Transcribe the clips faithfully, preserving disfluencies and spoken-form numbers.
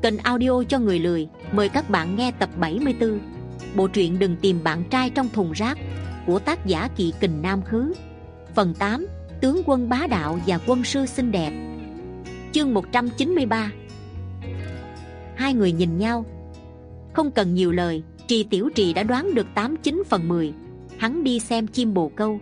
Kênh audio cho người lười. Mời các bạn nghe tập bảy mươi tư bộ truyện Đừng tìm bạn trai trong thùng rác của tác giả Kỵ Kình Nam Khứ. Phần tám. Tướng quân bá đạo và quân sư xinh đẹp. Chương một trăm chín mươi ba. Hai người nhìn nhau, không cần nhiều lời, Trì Tiểu Trì đã đoán được tám chín phần mười. Hắn đi xem chim bồ câu.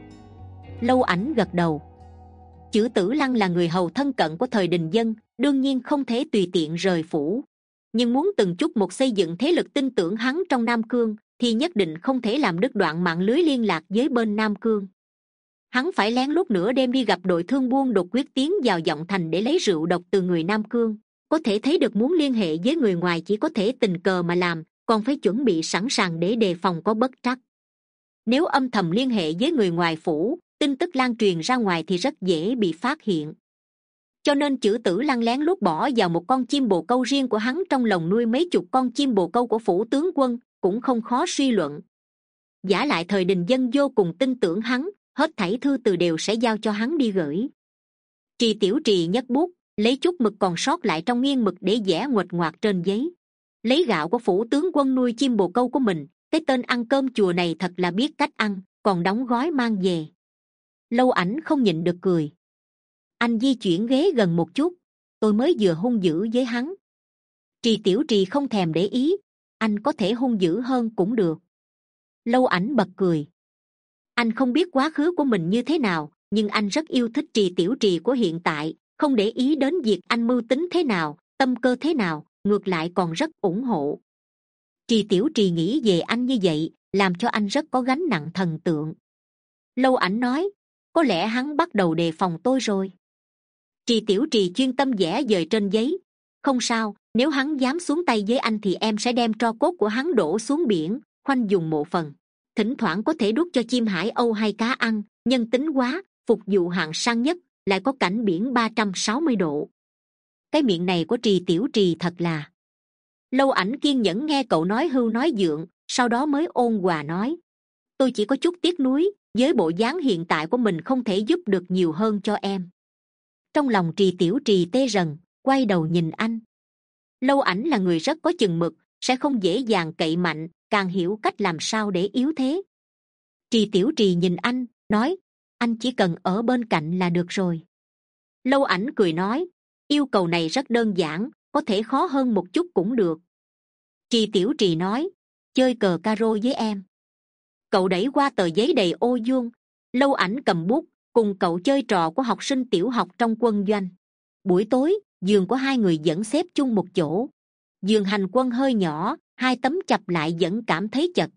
Lâu Ảnh gật đầu. Chử Tử Lăng là người hầu thân cận của thời Đình Dân, đương nhiên không thể tùy tiện rời phủ, nhưng muốn từng chút một xây dựng thế lực tin tưởng hắn trong Nam Cương thì nhất định không thể làm đứt đoạn mạng lưới liên lạc với bên Nam Cương. Hắn phải lén lút nửa đêm đi gặp đội thương buôn đột quyết tiến vào Giọng Thành để lấy rượu độc từ người Nam Cương. Có thể thấy được muốn liên hệ với người ngoài chỉ có thể tình cờ mà làm, còn phải chuẩn bị sẵn sàng để đề phòng có bất trắc. Nếu âm thầm liên hệ với người ngoài phủ, tin tức lan truyền ra ngoài thì rất dễ bị phát hiện. Cho nên Chử Tử Lăng lén lút bỏ vào một con chim bồ câu riêng của hắn trong lồng nuôi mấy chục con chim bồ câu của phủ tướng quân cũng không khó suy luận. Giả lại thời Đình Dân vô cùng tin tưởng hắn, hết thảy thư từ đều sẽ giao cho hắn đi gửi. Trì Tiểu Trì nhấc bút, lấy chút mực còn sót lại trong nghiêng mực để vẽ nguệch ngoạc trên giấy. Lấy gạo của phủ tướng quân nuôi chim bồ câu của mình, cái tên ăn cơm chùa này thật là biết cách ăn, còn đóng gói mang về. Lâu Ảnh không nhịn được cười. Anh di chuyển ghế gần một chút, tôi mới vừa hung dữ với hắn. Trì Tiểu Trì không thèm để ý, anh có thể hung dữ hơn cũng được. Lâu Ảnh bật cười. Anh không biết quá khứ của mình như thế nào, nhưng anh rất yêu thích Trì Tiểu Trì của hiện tại, không để ý đến việc anh mưu tính thế nào, tâm cơ thế nào, ngược lại còn rất ủng hộ. Trì Tiểu Trì nghĩ về anh như vậy, làm cho anh rất có gánh nặng thần tượng. Lâu Ảnh nói, có lẽ hắn bắt đầu đề phòng tôi rồi. Trì Tiểu Trì chuyên tâm vẽ dời trên giấy. Không sao, nếu hắn dám xuống tay với anh thì em sẽ đem tro cốt của hắn đổ xuống biển, khoanh dùng mộ phần. Thỉnh thoảng có thể đút cho chim hải âu hay cá ăn, nhân tính quá, phục vụ hạng sang nhất, lại có cảnh biển ba trăm sáu mươi độ. Cái miệng này của Trì Tiểu Trì thật là... Lâu Ảnh kiên nhẫn nghe cậu nói hưu nói dượng, sau đó mới ôn hòa nói, tôi chỉ có chút tiếc nuối, với bộ dáng hiện tại của mình không thể giúp được nhiều hơn cho em. Trong lòng Trì Tiểu Trì tê rần, quay đầu nhìn anh. Lâu Ảnh là người rất có chừng mực, sẽ không dễ dàng cậy mạnh, càng hiểu cách làm sao để yếu thế. Trì Tiểu Trì nhìn anh, nói, anh chỉ cần ở bên cạnh là được rồi. Lâu Ảnh cười nói, yêu cầu này rất đơn giản, có thể khó hơn một chút cũng được. Trì Tiểu Trì nói, chơi cờ caro với em. Cậu đẩy qua tờ giấy đầy ô vuông. Lâu Ảnh cầm bút, cùng cậu chơi trò của học sinh tiểu học trong quân doanh. Buổi tối, giường của hai người vẫn xếp chung một chỗ. Giường hành quân hơi nhỏ, hai tấm chập lại vẫn cảm thấy chật.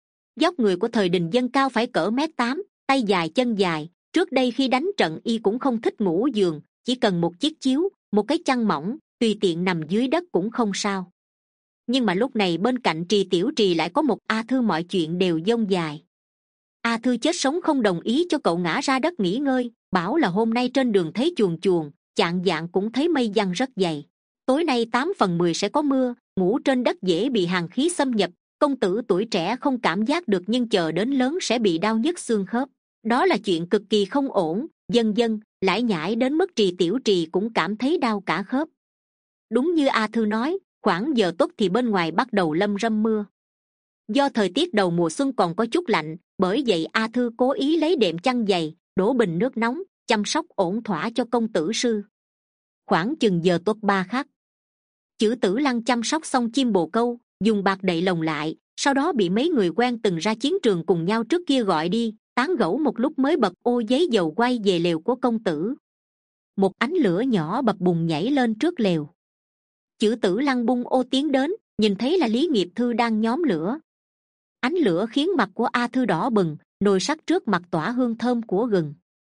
Dốc người của thời Đình Dân cao phải cỡ mét tám, tay dài chân dài. Trước đây khi đánh trận y cũng không thích ngủ giường, chỉ cần một chiếc chiếu, một cái chăn mỏng, tùy tiện nằm dưới đất cũng không sao. Nhưng mà lúc này bên cạnh Trì Tiểu Trì lại có một A Thư, mọi chuyện đều dông dài. A Thư chết sống không đồng ý cho cậu ngã ra đất nghỉ ngơi, bảo là hôm nay trên đường thấy chuồn chuồn, chạng vạng cũng thấy mây giăng rất dày. Tối nay tám phần mười sẽ có mưa, ngủ trên đất dễ bị hàn khí xâm nhập, công tử tuổi trẻ không cảm giác được nhưng chờ đến lớn sẽ bị đau nhức xương khớp. Đó là chuyện cực kỳ không ổn, dần dần, lải nhải đến mức Trì Tiểu Trì cũng cảm thấy đau cả khớp. Đúng như A Thư nói, khoảng giờ tốt thì bên ngoài bắt đầu lâm râm mưa. Do thời tiết đầu mùa xuân còn có chút lạnh, bởi vậy A Thư cố ý lấy đệm chăn dày, đổ bình nước nóng, chăm sóc ổn thỏa cho công tử sư. Khoảng chừng giờ tốt ba khắc, Chử Tử Lăng chăm sóc xong chim bồ câu, dùng bạc đậy lồng lại, sau đó bị mấy người quen từng ra chiến trường cùng nhau trước kia gọi đi, tán gẫu một lúc mới bật ô giấy dầu quay về lều của công tử. Một ánh lửa nhỏ bập bùng nhảy lên trước lều. Chử Tử Lăng bung ô tiến đến, nhìn thấy là Lý Nghiệp Thư đang nhóm lửa. Ánh lửa khiến mặt của A Thư đỏ bừng, nồi sắt trước mặt tỏa hương thơm của gừng.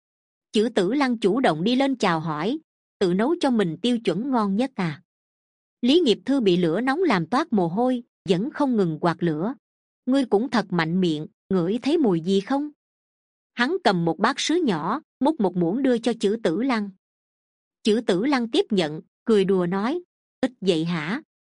Chử Tử Lăng chủ động đi lên chào hỏi, tự nấu cho mình tiêu chuẩn ngon nhất à. Lý Nghiệp Thư bị lửa nóng làm toát mồ hôi, vẫn không ngừng quạt lửa. Ngươi cũng thật mạnh miệng, ngửi thấy mùi gì không? Hắn cầm một bát sứ nhỏ, múc một muỗng đưa cho Chử Tử Lăng. Chử Tử Lăng tiếp nhận, cười đùa nói, ít vậy hả?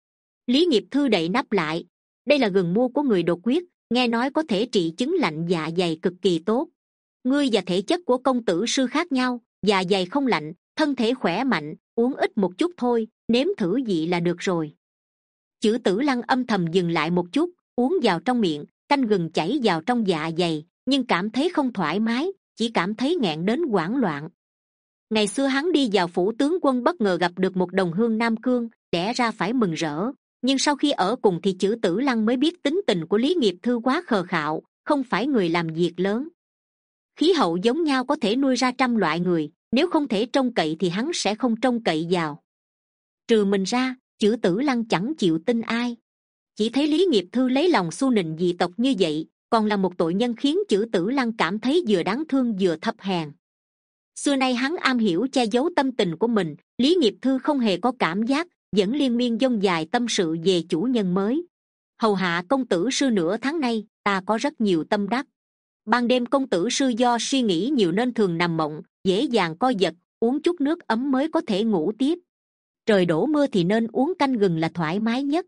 Lý Nghiệp Thư đậy nắp lại, đây là gừng mua của người đột quyết, nghe nói có thể trị chứng lạnh dạ dày cực kỳ tốt. Ngươi và thể chất của công tử sư khác nhau, dạ dày không lạnh, thân thể khỏe mạnh, uống ít một chút thôi, nếm thử vị là được rồi. Chữ Tử Lăng âm thầm dừng lại một chút, uống vào trong miệng, canh gừng chảy vào trong dạ dày, nhưng cảm thấy không thoải mái, chỉ cảm thấy nghẹn đến hoảng loạn. Ngày xưa hắn đi vào phủ tướng quân bất ngờ gặp được một đồng hương Nam Cương, lẽ ra phải mừng rỡ, nhưng sau khi ở cùng thì Chữ Tử Lăng mới biết tính tình của Lý Nghiệp Thư quá khờ khạo, không phải người làm việc lớn. Khí hậu giống nhau có thể nuôi ra trăm loại người, nếu không thể trông cậy thì hắn sẽ không trông cậy vào. Trừ mình ra, Chữ Tử Lăng chẳng chịu tin ai. Chỉ thấy Lý Nghiệp Thư lấy lòng xu nịnh dị tộc như vậy, còn là một tội nhân khiến Chữ Tử Lăng cảm thấy vừa đáng thương vừa thấp hèn. Xưa nay hắn am hiểu che giấu tâm tình của mình, Lý Nghiệp Thư không hề có cảm giác, vẫn liên miên dông dài tâm sự về chủ nhân mới. Hầu hạ công tử sư nửa tháng nay, ta có rất nhiều tâm đắc. Ban đêm công tử sư do suy nghĩ nhiều nên thường nằm mộng, dễ dàng co giật, uống chút nước ấm mới có thể ngủ tiếp. Trời đổ mưa thì nên uống canh gừng là thoải mái nhất.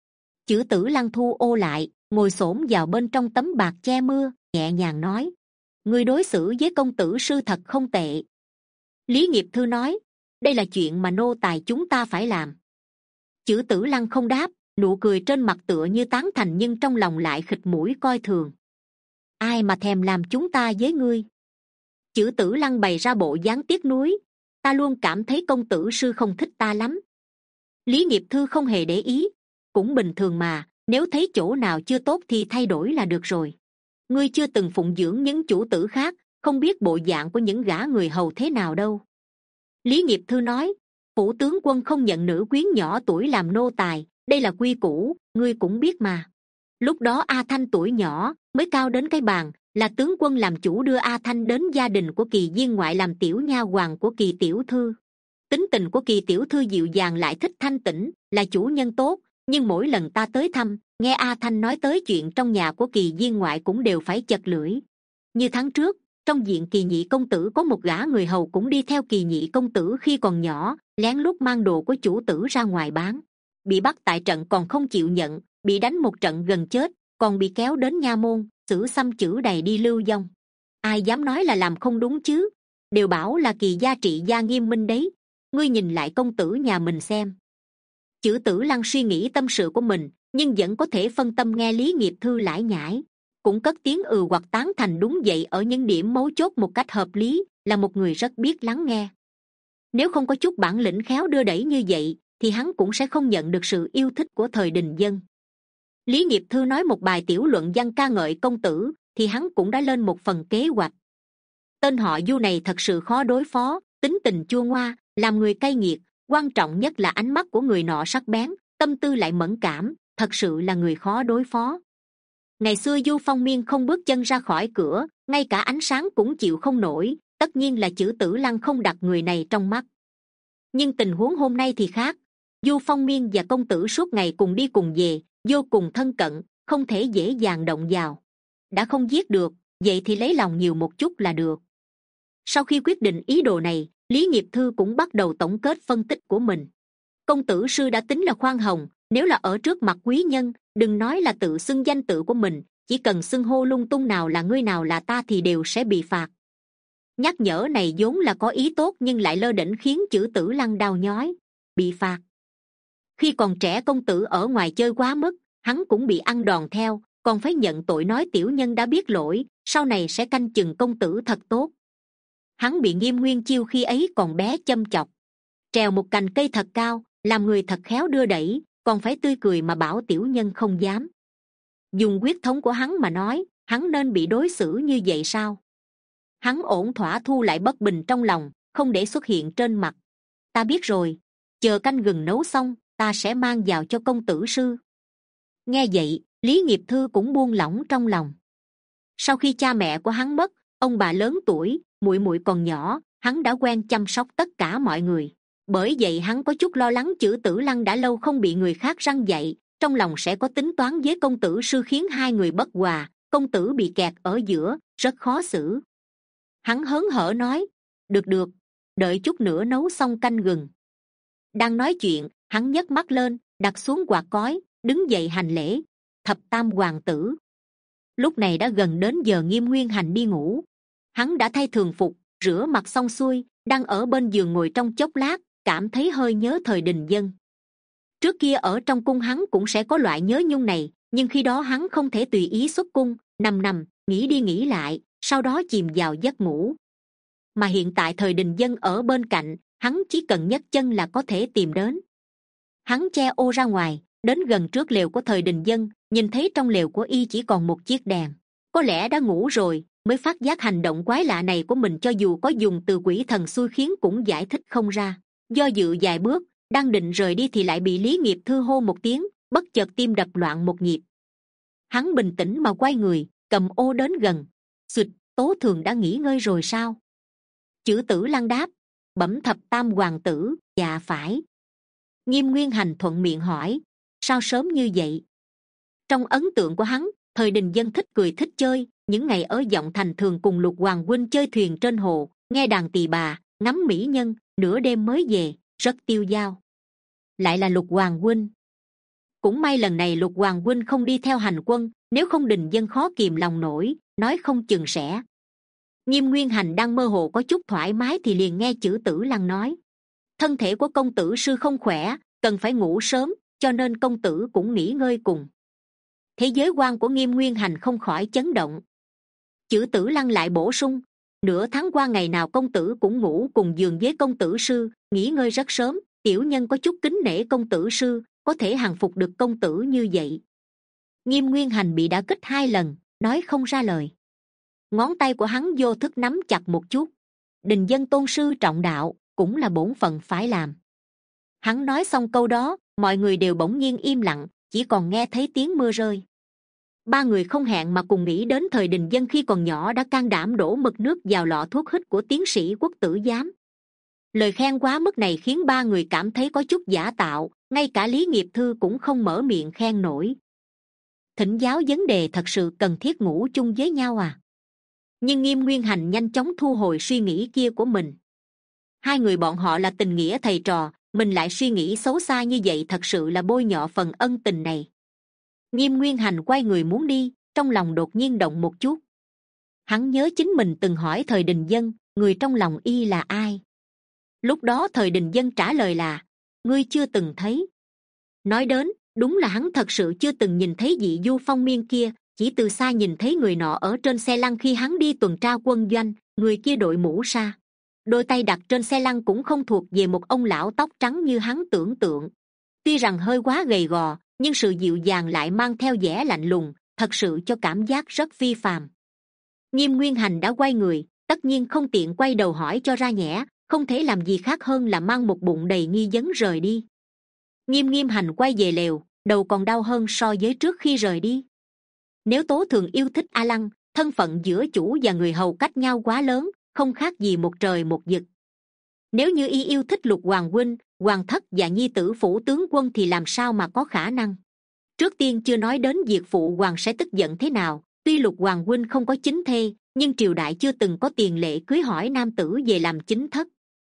Chữ Tử Lăng thu ô lại, ngồi xổm vào bên trong tấm bạc che mưa, nhẹ nhàng nói: Ngươi đối xử với công tử sư thật không tệ. Lý Nghiệp Thư nói: Đây là chuyện mà nô tài chúng ta phải làm. Chữ Tử Lăng không đáp, nụ cười trên mặt tựa như tán thành nhưng trong lòng lại khịt mũi coi thường. Ai mà thèm làm chúng ta với ngươi? Chữ Tử Lăng bày ra bộ dáng tiếc nuối: Ta luôn cảm thấy công tử sư không thích ta lắm. Lý Nghiệp Thư không hề để ý: Cũng bình thường mà, nếu thấy chỗ nào chưa tốt thì thay đổi là được rồi. Ngươi chưa từng phụng dưỡng những chủ tử khác, không biết bộ dạng của những gã người hầu thế nào đâu. Lý Nghiệp Thư nói: Phủ tướng quân không nhận nữ quyến nhỏ tuổi làm nô tài, đây là quy củ, ngươi cũng biết mà. Lúc đó A Thanh tuổi nhỏ mới cao đến cái bàn, là tướng quân làm chủ đưa A Thanh đến gia đình của Kỳ viên ngoại làm tiểu nha hoàn của Kỳ tiểu thư. Tính tình của Kỳ tiểu thư dịu dàng lại thích thanh tĩnh, là chủ nhân tốt, nhưng mỗi lần ta tới thăm, nghe A Thanh nói tới chuyện trong nhà của Kỳ viên ngoại cũng đều phải chật lưỡi. Như tháng trước, trong viện Kỳ nhị công tử có một gã người hầu cũng đi theo Kỳ nhị công tử khi còn nhỏ, lén lút mang đồ của chủ tử ra ngoài bán, bị bắt tại trận còn không chịu nhận, bị đánh một trận gần chết, còn bị kéo đến nha môn xử xăm chữ đầy đi lưu vong. Ai dám nói là làm không đúng chứ? Đều bảo là Kỳ gia trị gia nghiêm minh đấy. Ngươi nhìn lại công tử nhà mình xem. Chữ Tử Lăng suy nghĩ tâm sự của mình, nhưng vẫn có thể phân tâm nghe Lý Nghiệp Thư lải nhải, cũng cất tiếng ừ hoặc tán thành đúng vậy ở những điểm mấu chốt một cách hợp lý, là một người rất biết lắng nghe. Nếu không có chút bản lĩnh khéo đưa đẩy như vậy thì hắn cũng sẽ không nhận được sự yêu thích của thời đình dân. Lý Nghiệp Thư nói một bài tiểu luận văn ca ngợi công tử thì hắn cũng đã lên một phần kế hoạch. Tên họ Du này thật sự khó đối phó, tính tình chua ngoa, làm người cay nghiệt, quan trọng nhất là ánh mắt của người nọ sắc bén, tâm tư lại mẫn cảm, thật sự là người khó đối phó. Ngày xưa Du Phong Miên không bước chân ra khỏi cửa, ngay cả ánh sáng cũng chịu không nổi, tất nhiên là Chữ Tử Lăng không đặt người này trong mắt. Nhưng tình huống hôm nay thì khác. Du Phong Miên và công tử suốt ngày cùng đi cùng về, vô cùng thân cận, không thể dễ dàng động vào. Đã không giết được, vậy thì lấy lòng nhiều một chút là được. Sau khi quyết định ý đồ này, Lý Nghiệp Thư cũng bắt đầu tổng kết phân tích của mình. Công tử sư đã tính là khoan hồng, nếu là ở trước mặt quý nhân, đừng nói là tự xưng danh tự của mình, chỉ cần xưng hô lung tung nào là ngươi nào là ta thì đều sẽ bị phạt. Nhắc nhở này vốn là có ý tốt nhưng lại lơ đễnh khiến Chữ Tử Lăng đau nhói. Bị phạt? Khi còn trẻ công tử ở ngoài chơi quá mức, hắn cũng bị ăn đòn theo, còn phải nhận tội nói tiểu nhân đã biết lỗi, sau này sẽ canh chừng công tử thật tốt. Hắn bị Nghiêm Nguyên Chiêu khi ấy còn bé châm chọc, trèo một cành cây thật cao, làm người thật khéo đưa đẩy, còn phải tươi cười mà bảo tiểu nhân không dám. Dùng huyết thống của hắn mà nói, hắn nên bị đối xử như vậy sao? Hắn ổn thỏa thu lại bất bình trong lòng, không để xuất hiện trên mặt. Ta biết rồi, chờ canh gừng nấu xong, ta sẽ mang vào cho công tử sư. Nghe vậy, Lý Nghiệp Thư cũng buông lỏng trong lòng. Sau khi cha mẹ của hắn mất, ông bà lớn tuổi, muội muội còn nhỏ, hắn đã quen chăm sóc tất cả mọi người. Bởi vậy hắn có chút lo lắng Chữ Tử Lăng đã lâu không bị người khác răn dạy, trong lòng sẽ có tính toán với công tử sư khiến hai người bất hòa, công tử bị kẹt ở giữa, rất khó xử. Hắn hớn hở nói: được được, đợi chút nữa nấu xong canh gừng. Đang nói chuyện, hắn nhấc mắt lên, đặt xuống quạt cói, đứng dậy hành lễ: Thập tam hoàng tử. Lúc này đã gần đến giờ Nghiêm Nguyên Hành đi ngủ. Hắn đã thay thường phục, rửa mặt xong xuôi, đang ở bên giường ngồi trong chốc lát, cảm thấy hơi nhớ thời Đình Dân. Trước kia ở trong cung hắn cũng sẽ có loại nhớ nhung này, nhưng khi đó hắn không thể tùy ý xuất cung, nằm nằm nghĩ đi nghĩ lại, sau đó chìm vào giấc ngủ. Mà hiện tại thời Đình Dân ở bên cạnh, hắn chỉ cần nhấc chân là có thể tìm đến. Hắn che ô ra ngoài, đến gần trước lều của thời Đình Dân, nhìn thấy trong lều của y chỉ còn một chiếc đèn. Có lẽ đã ngủ rồi, mới phát giác hành động quái lạ này của mình, cho dù có dùng từ quỷ thần xui khiến cũng giải thích không ra. Do dự vài bước, đang định rời đi thì lại bị Lý Nghiệp Thư hô một tiếng, bất chợt tim đập loạn một nhịp. Hắn bình tĩnh mà quay người, cầm ô đến gần. Xụt, Tố Thường đã nghỉ ngơi rồi sao? Chữ Tử Lăng đáp, bẩm thập tam hoàng tử, dạ phải. Nghiêm Nguyên Hành thuận miệng hỏi, sao sớm như vậy? Trong ấn tượng của hắn, thời Đình Dân thích cười thích chơi, những ngày ở Giọng Thành thường cùng Lục Hoàng huynh chơi thuyền trên hồ, nghe đàn tỳ bà, ngắm mỹ nhân, nửa đêm mới về, rất tiêu dao. Lại là Lục Hoàng huynh. Cũng may lần này Lục Hoàng huynh không đi theo hành quân, nếu không Đình Dân khó kìm lòng nổi, nói không chừng sẽ. Nghiêm Nguyên Hành đang mơ hồ có chút thoải mái thì liền nghe Chữ Tử Lăng nói, thân thể của công tử sư không khỏe, cần phải ngủ sớm, cho nên công tử cũng nghỉ ngơi cùng. Thế giới quan của Nghiêm Nguyên Hành không khỏi chấn động. Chữ Tử Lăng lại bổ sung, nửa tháng qua ngày nào công tử cũng ngủ cùng giường với công tử sư, nghỉ ngơi rất sớm, tiểu nhân có chút kính nể công tử sư, có thể hàng phục được công tử như vậy. Nghiêm Nguyên Hành bị đả kích hai lần, nói không ra lời. Ngón tay của hắn vô thức nắm chặt một chút. Đình Dân tôn sư trọng đạo, cũng là bổn phận phải làm. Hắn nói xong câu đó, mọi người đều bỗng nhiên im lặng, chỉ còn nghe thấy tiếng mưa rơi. Ba người không hẹn mà cùng nghĩ đến thời Đình Dân khi còn nhỏ đã can đảm đổ mực nước vào lọ thuốc hít của tiến sĩ Quốc tử giám. Lời khen quá mức này khiến ba người cảm thấy có chút giả tạo, ngay cả Lý Nghiệp Thư cũng không mở miệng khen nổi. Thỉnh giáo vấn đề thật sự cần thiết ngủ chung với nhau à? Nhưng Nghiêm Nguyên Hành nhanh chóng thu hồi suy nghĩ kia của mình. Hai người bọn họ là tình nghĩa thầy trò, mình lại suy nghĩ xấu xa như vậy thật sự là bôi nhọ phần ân tình này. Nghiêm Nguyên Hành quay người muốn đi, trong lòng đột nhiên động một chút. Hắn nhớ chính mình từng hỏi thời Đình Dân, người trong lòng y là ai. Lúc đó thời Đình Dân trả lời là, ngươi chưa từng thấy. Nói đến, đúng là hắn thật sự chưa từng nhìn thấy vị Du Phong Miên kia, chỉ từ xa nhìn thấy người nọ ở trên xe lăn khi hắn đi tuần tra quân doanh, người kia đội mũ sa, đôi tay đặt trên xe lăn cũng không thuộc về một ông lão tóc trắng như hắn tưởng tượng. Tuy rằng hơi quá gầy gò, nhưng sự dịu dàng lại mang theo vẻ lạnh lùng, thật sự cho cảm giác rất phi phàm. Nghiêm Nguyên Hành đã quay người, tất nhiên không tiện quay đầu hỏi cho ra nhẽ, không thể làm gì khác hơn là mang một bụng đầy nghi vấn rời đi. Nghiêm Nghiêm Hành quay về lều, đầu còn đau hơn so với trước khi rời đi. Nếu Tố Thường yêu thích A Lăng, thân phận giữa chủ và người hầu cách nhau quá lớn, không khác gì một trời một vực. Nếu như y yêu thích Lục Hoàng huynh, Hoàng thất và nhi tử phủ tướng quân thì làm sao mà có khả năng. Trước tiên chưa nói đến việc phụ hoàng sẽ tức giận thế nào, tuy Lục Hoàng huynh không có chính thê, nhưng triều đại chưa từng có tiền lệ cưới hỏi nam tử về làm chính thất.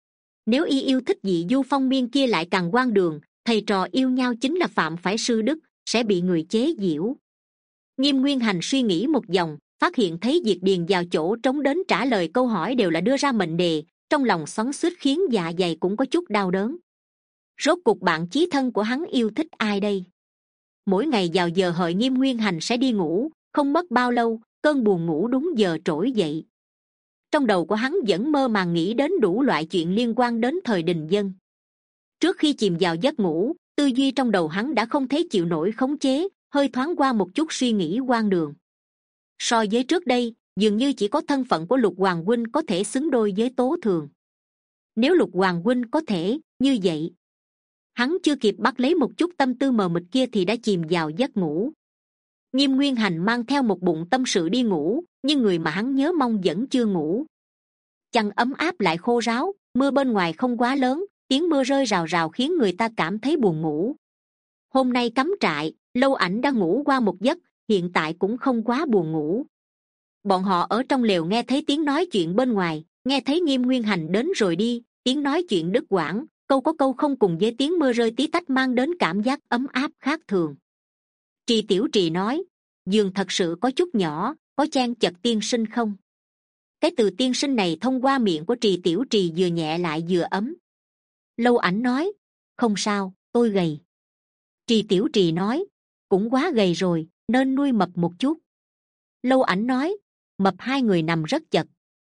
Nếu y yêu thích vị Du Phong Miên kia lại càng hoang đường, thầy trò yêu nhau chính là phạm phải sư đức, sẽ bị người chế giễu. Nghiêm Nguyên Hành suy nghĩ một vòng, phát hiện thấy việc điền vào chỗ trống đến trả lời câu hỏi đều là đưa ra mệnh đề, trong lòng xoắn xuýt khiến dạ dày cũng có chút đau đớn. Rốt cuộc bạn chí thân của hắn yêu thích ai đây? Mỗi ngày vào giờ hợi Nghiêm Nguyên Hành sẽ đi ngủ, không mất bao lâu, cơn buồn ngủ đúng giờ trỗi dậy. Trong đầu của hắn vẫn mơ màng nghĩ đến đủ loại chuyện liên quan đến thời Đình Dân. Trước khi chìm vào giấc ngủ, tư duy trong đầu hắn đã không thấy chịu nổi khống chế, hơi thoáng qua một chút suy nghĩ hoang đường. So với trước đây, dường như chỉ có thân phận của Lục Hoàng huynh có thể xứng đôi với Tố Thường. Nếu Lục Hoàng huynh có thể như vậy, hắn chưa kịp bắt lấy một chút tâm tư mờ mịt kia thì đã chìm vào giấc ngủ. Nghiêm Nguyên Hành mang theo một bụng tâm sự đi ngủ, nhưng người mà hắn nhớ mong vẫn chưa ngủ. Chăn ấm áp lại khô ráo, mưa bên ngoài không quá lớn, tiếng mưa rơi rào rào khiến người ta cảm thấy buồn ngủ. Hôm nay cắm trại, Lâu Ảnh đã ngủ qua một giấc, hiện tại cũng không quá buồn ngủ. Bọn họ ở trong lều nghe thấy tiếng nói chuyện bên ngoài, nghe thấy Nghiêm Nguyên Hành đến rồi đi, tiếng nói chuyện đứt quãng, câu có câu không cùng với tiếng mưa rơi tí tách mang đến cảm giác ấm áp khác thường. Trì Tiểu Trì nói, giường thật sự có chút nhỏ, có chan chật tiên sinh không? Cái từ tiên sinh này thông qua miệng của Trì Tiểu Trì vừa nhẹ lại vừa ấm. Lâu Ảnh nói, không sao, tôi gầy. Trì Tiểu Trì nói, cũng quá gầy rồi, nên nuôi mập một chút. Lâu Ảnh nói, mập hai người nằm rất chật.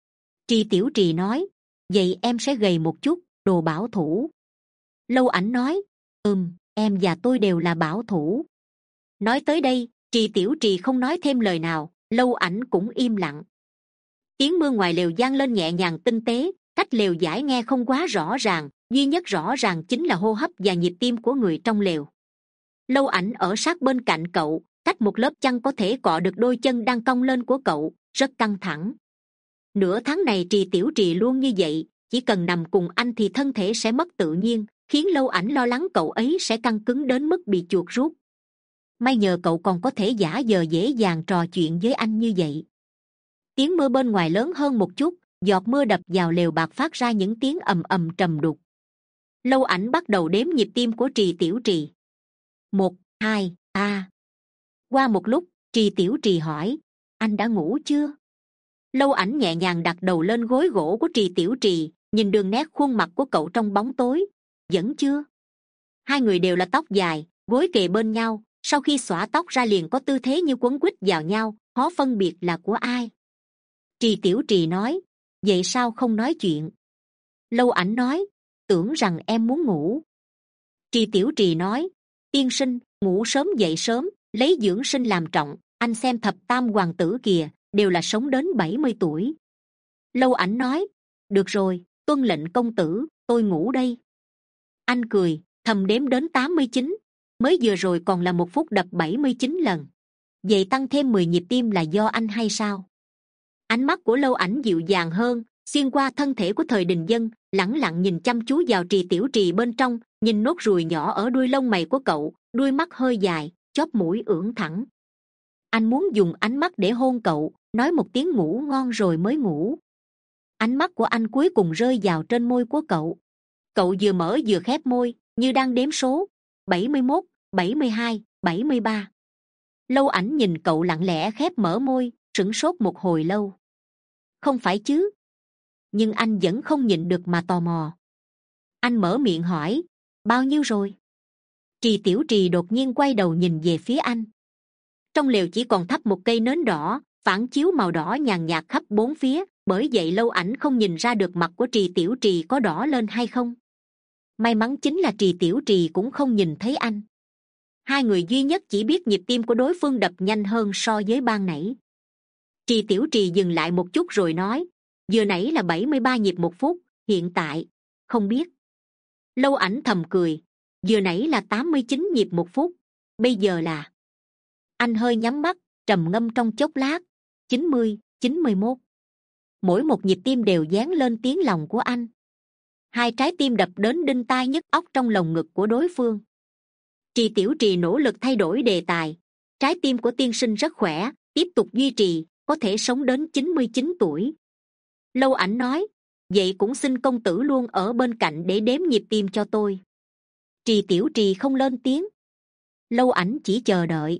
Trì Tiểu Trì nói, vậy em sẽ gầy một chút, đồ bảo thủ. Lâu Ảnh nói, ừm, em và tôi đều là bảo thủ. Nói tới đây, Trì Tiểu Trì không nói thêm lời nào, Lâu Ảnh cũng im lặng. Tiếng mưa ngoài lều vang lên nhẹ nhàng tinh tế, cách lều vải nghe không quá rõ ràng, duy nhất rõ ràng chính là hô hấp và nhịp tim của người trong lều. Lâu Ảnh ở sát bên cạnh cậu, cách một lớp chăn có thể cọ được đôi chân đang cong lên của cậu, rất căng thẳng. Nửa tháng này Trì Tiểu Trì luôn như vậy, chỉ cần nằm cùng anh thì thân thể sẽ mất tự nhiên, khiến Lâu Ảnh lo lắng cậu ấy sẽ căng cứng đến mức bị chuột rút. May nhờ cậu còn có thể giả vờ dễ dàng trò chuyện với anh như vậy. Tiếng mưa bên ngoài lớn hơn một chút, giọt mưa đập vào lều bạc phát ra những tiếng ầm ầm trầm đục. Lâu Ảnh bắt đầu đếm nhịp tim của Trì Tiểu Trì. Một, hai, a. Qua một lúc, Trì Tiểu Trì hỏi, anh đã ngủ chưa? Lâu Ảnh nhẹ nhàng đặt đầu lên gối gỗ của Trì Tiểu Trì, nhìn đường nét khuôn mặt của cậu trong bóng tối. Vẫn chưa. Hai người đều là tóc dài, gối kề bên nhau, sau khi xõa tóc ra liền có tư thế như quấn quýt vào nhau, khó phân biệt là của ai. Trì Tiểu Trì nói, vậy sao không nói chuyện? Lâu Ảnh nói, tưởng rằng em muốn ngủ. Trì Tiểu Trì nói, tiên sinh, ngủ sớm dậy sớm, lấy dưỡng sinh làm trọng, anh xem thập tam hoàng tử kìa, đều là sống đến bảy mươi tuổi. Lâu Ảnh nói, được rồi, tuân lệnh công tử, tôi ngủ đây. Anh cười, thầm đếm đến tám mươi chín, mới vừa rồi còn là một phút đập bảy mươi chín lần. Vậy tăng thêm mười nhịp tim là do anh hay sao? Ánh mắt của Lâu Ảnh dịu dàng hơn, xuyên qua thân thể của Thời Đình Dân, lẳng lặng nhìn chăm chú vào Trì Tiểu Trì bên trong, nhìn nốt ruồi nhỏ ở đuôi lông mày của cậu, đuôi mắt hơi dài, chóp mũi ưỡn thẳng. Anh muốn dùng ánh mắt để hôn cậu, nói một tiếng ngủ ngon rồi mới ngủ. Ánh mắt của anh cuối cùng rơi vào trên môi của cậu. Cậu vừa mở vừa khép môi, như đang đếm số. bảy mươi mốt, bảy mươi hai, bảy mươi ba. Lâu Ảnh nhìn cậu lặng lẽ khép mở môi, sửng sốt một hồi lâu. Không phải chứ? Nhưng anh vẫn không nhịn được mà tò mò. Anh mở miệng hỏi, bao nhiêu rồi? Trì Tiểu Trì đột nhiên quay đầu nhìn về phía anh. Trong lều chỉ còn thắp một cây nến đỏ, phản chiếu màu đỏ nhàn nhạt khắp bốn phía, bởi vậy Lâu Ảnh không nhìn ra được mặt của Trì Tiểu Trì có đỏ lên hay không. May mắn chính là Trì Tiểu Trì cũng không nhìn thấy anh. Hai người duy nhất chỉ biết nhịp tim của đối phương đập nhanh hơn so với ban nãy. Trì Tiểu Trì dừng lại một chút rồi nói, vừa nãy là bảy mươi ba nhịp một phút, hiện tại không biết. Lâu Ảnh thầm cười, vừa nãy là tám mươi chín nhịp một phút, bây giờ là... Anh hơi nhắm mắt, trầm ngâm trong chốc lát. Chín mươi, chín mươi mốt. Mỗi một nhịp tim đều dán lên tiếng lòng của anh. Hai trái tim đập đến đinh tai nhức óc trong lồng ngực của đối phương. Trì Tiểu Trì nỗ lực thay đổi đề tài. Trái tim của tiên sinh rất khỏe, tiếp tục duy trì, có thể sống đến chín mươi chín tuổi. Lâu Ảnh nói, vậy cũng xin công tử luôn ở bên cạnh để đếm nhịp tim cho tôi. Trì Tiểu Trì không lên tiếng. Lâu Ảnh chỉ chờ đợi.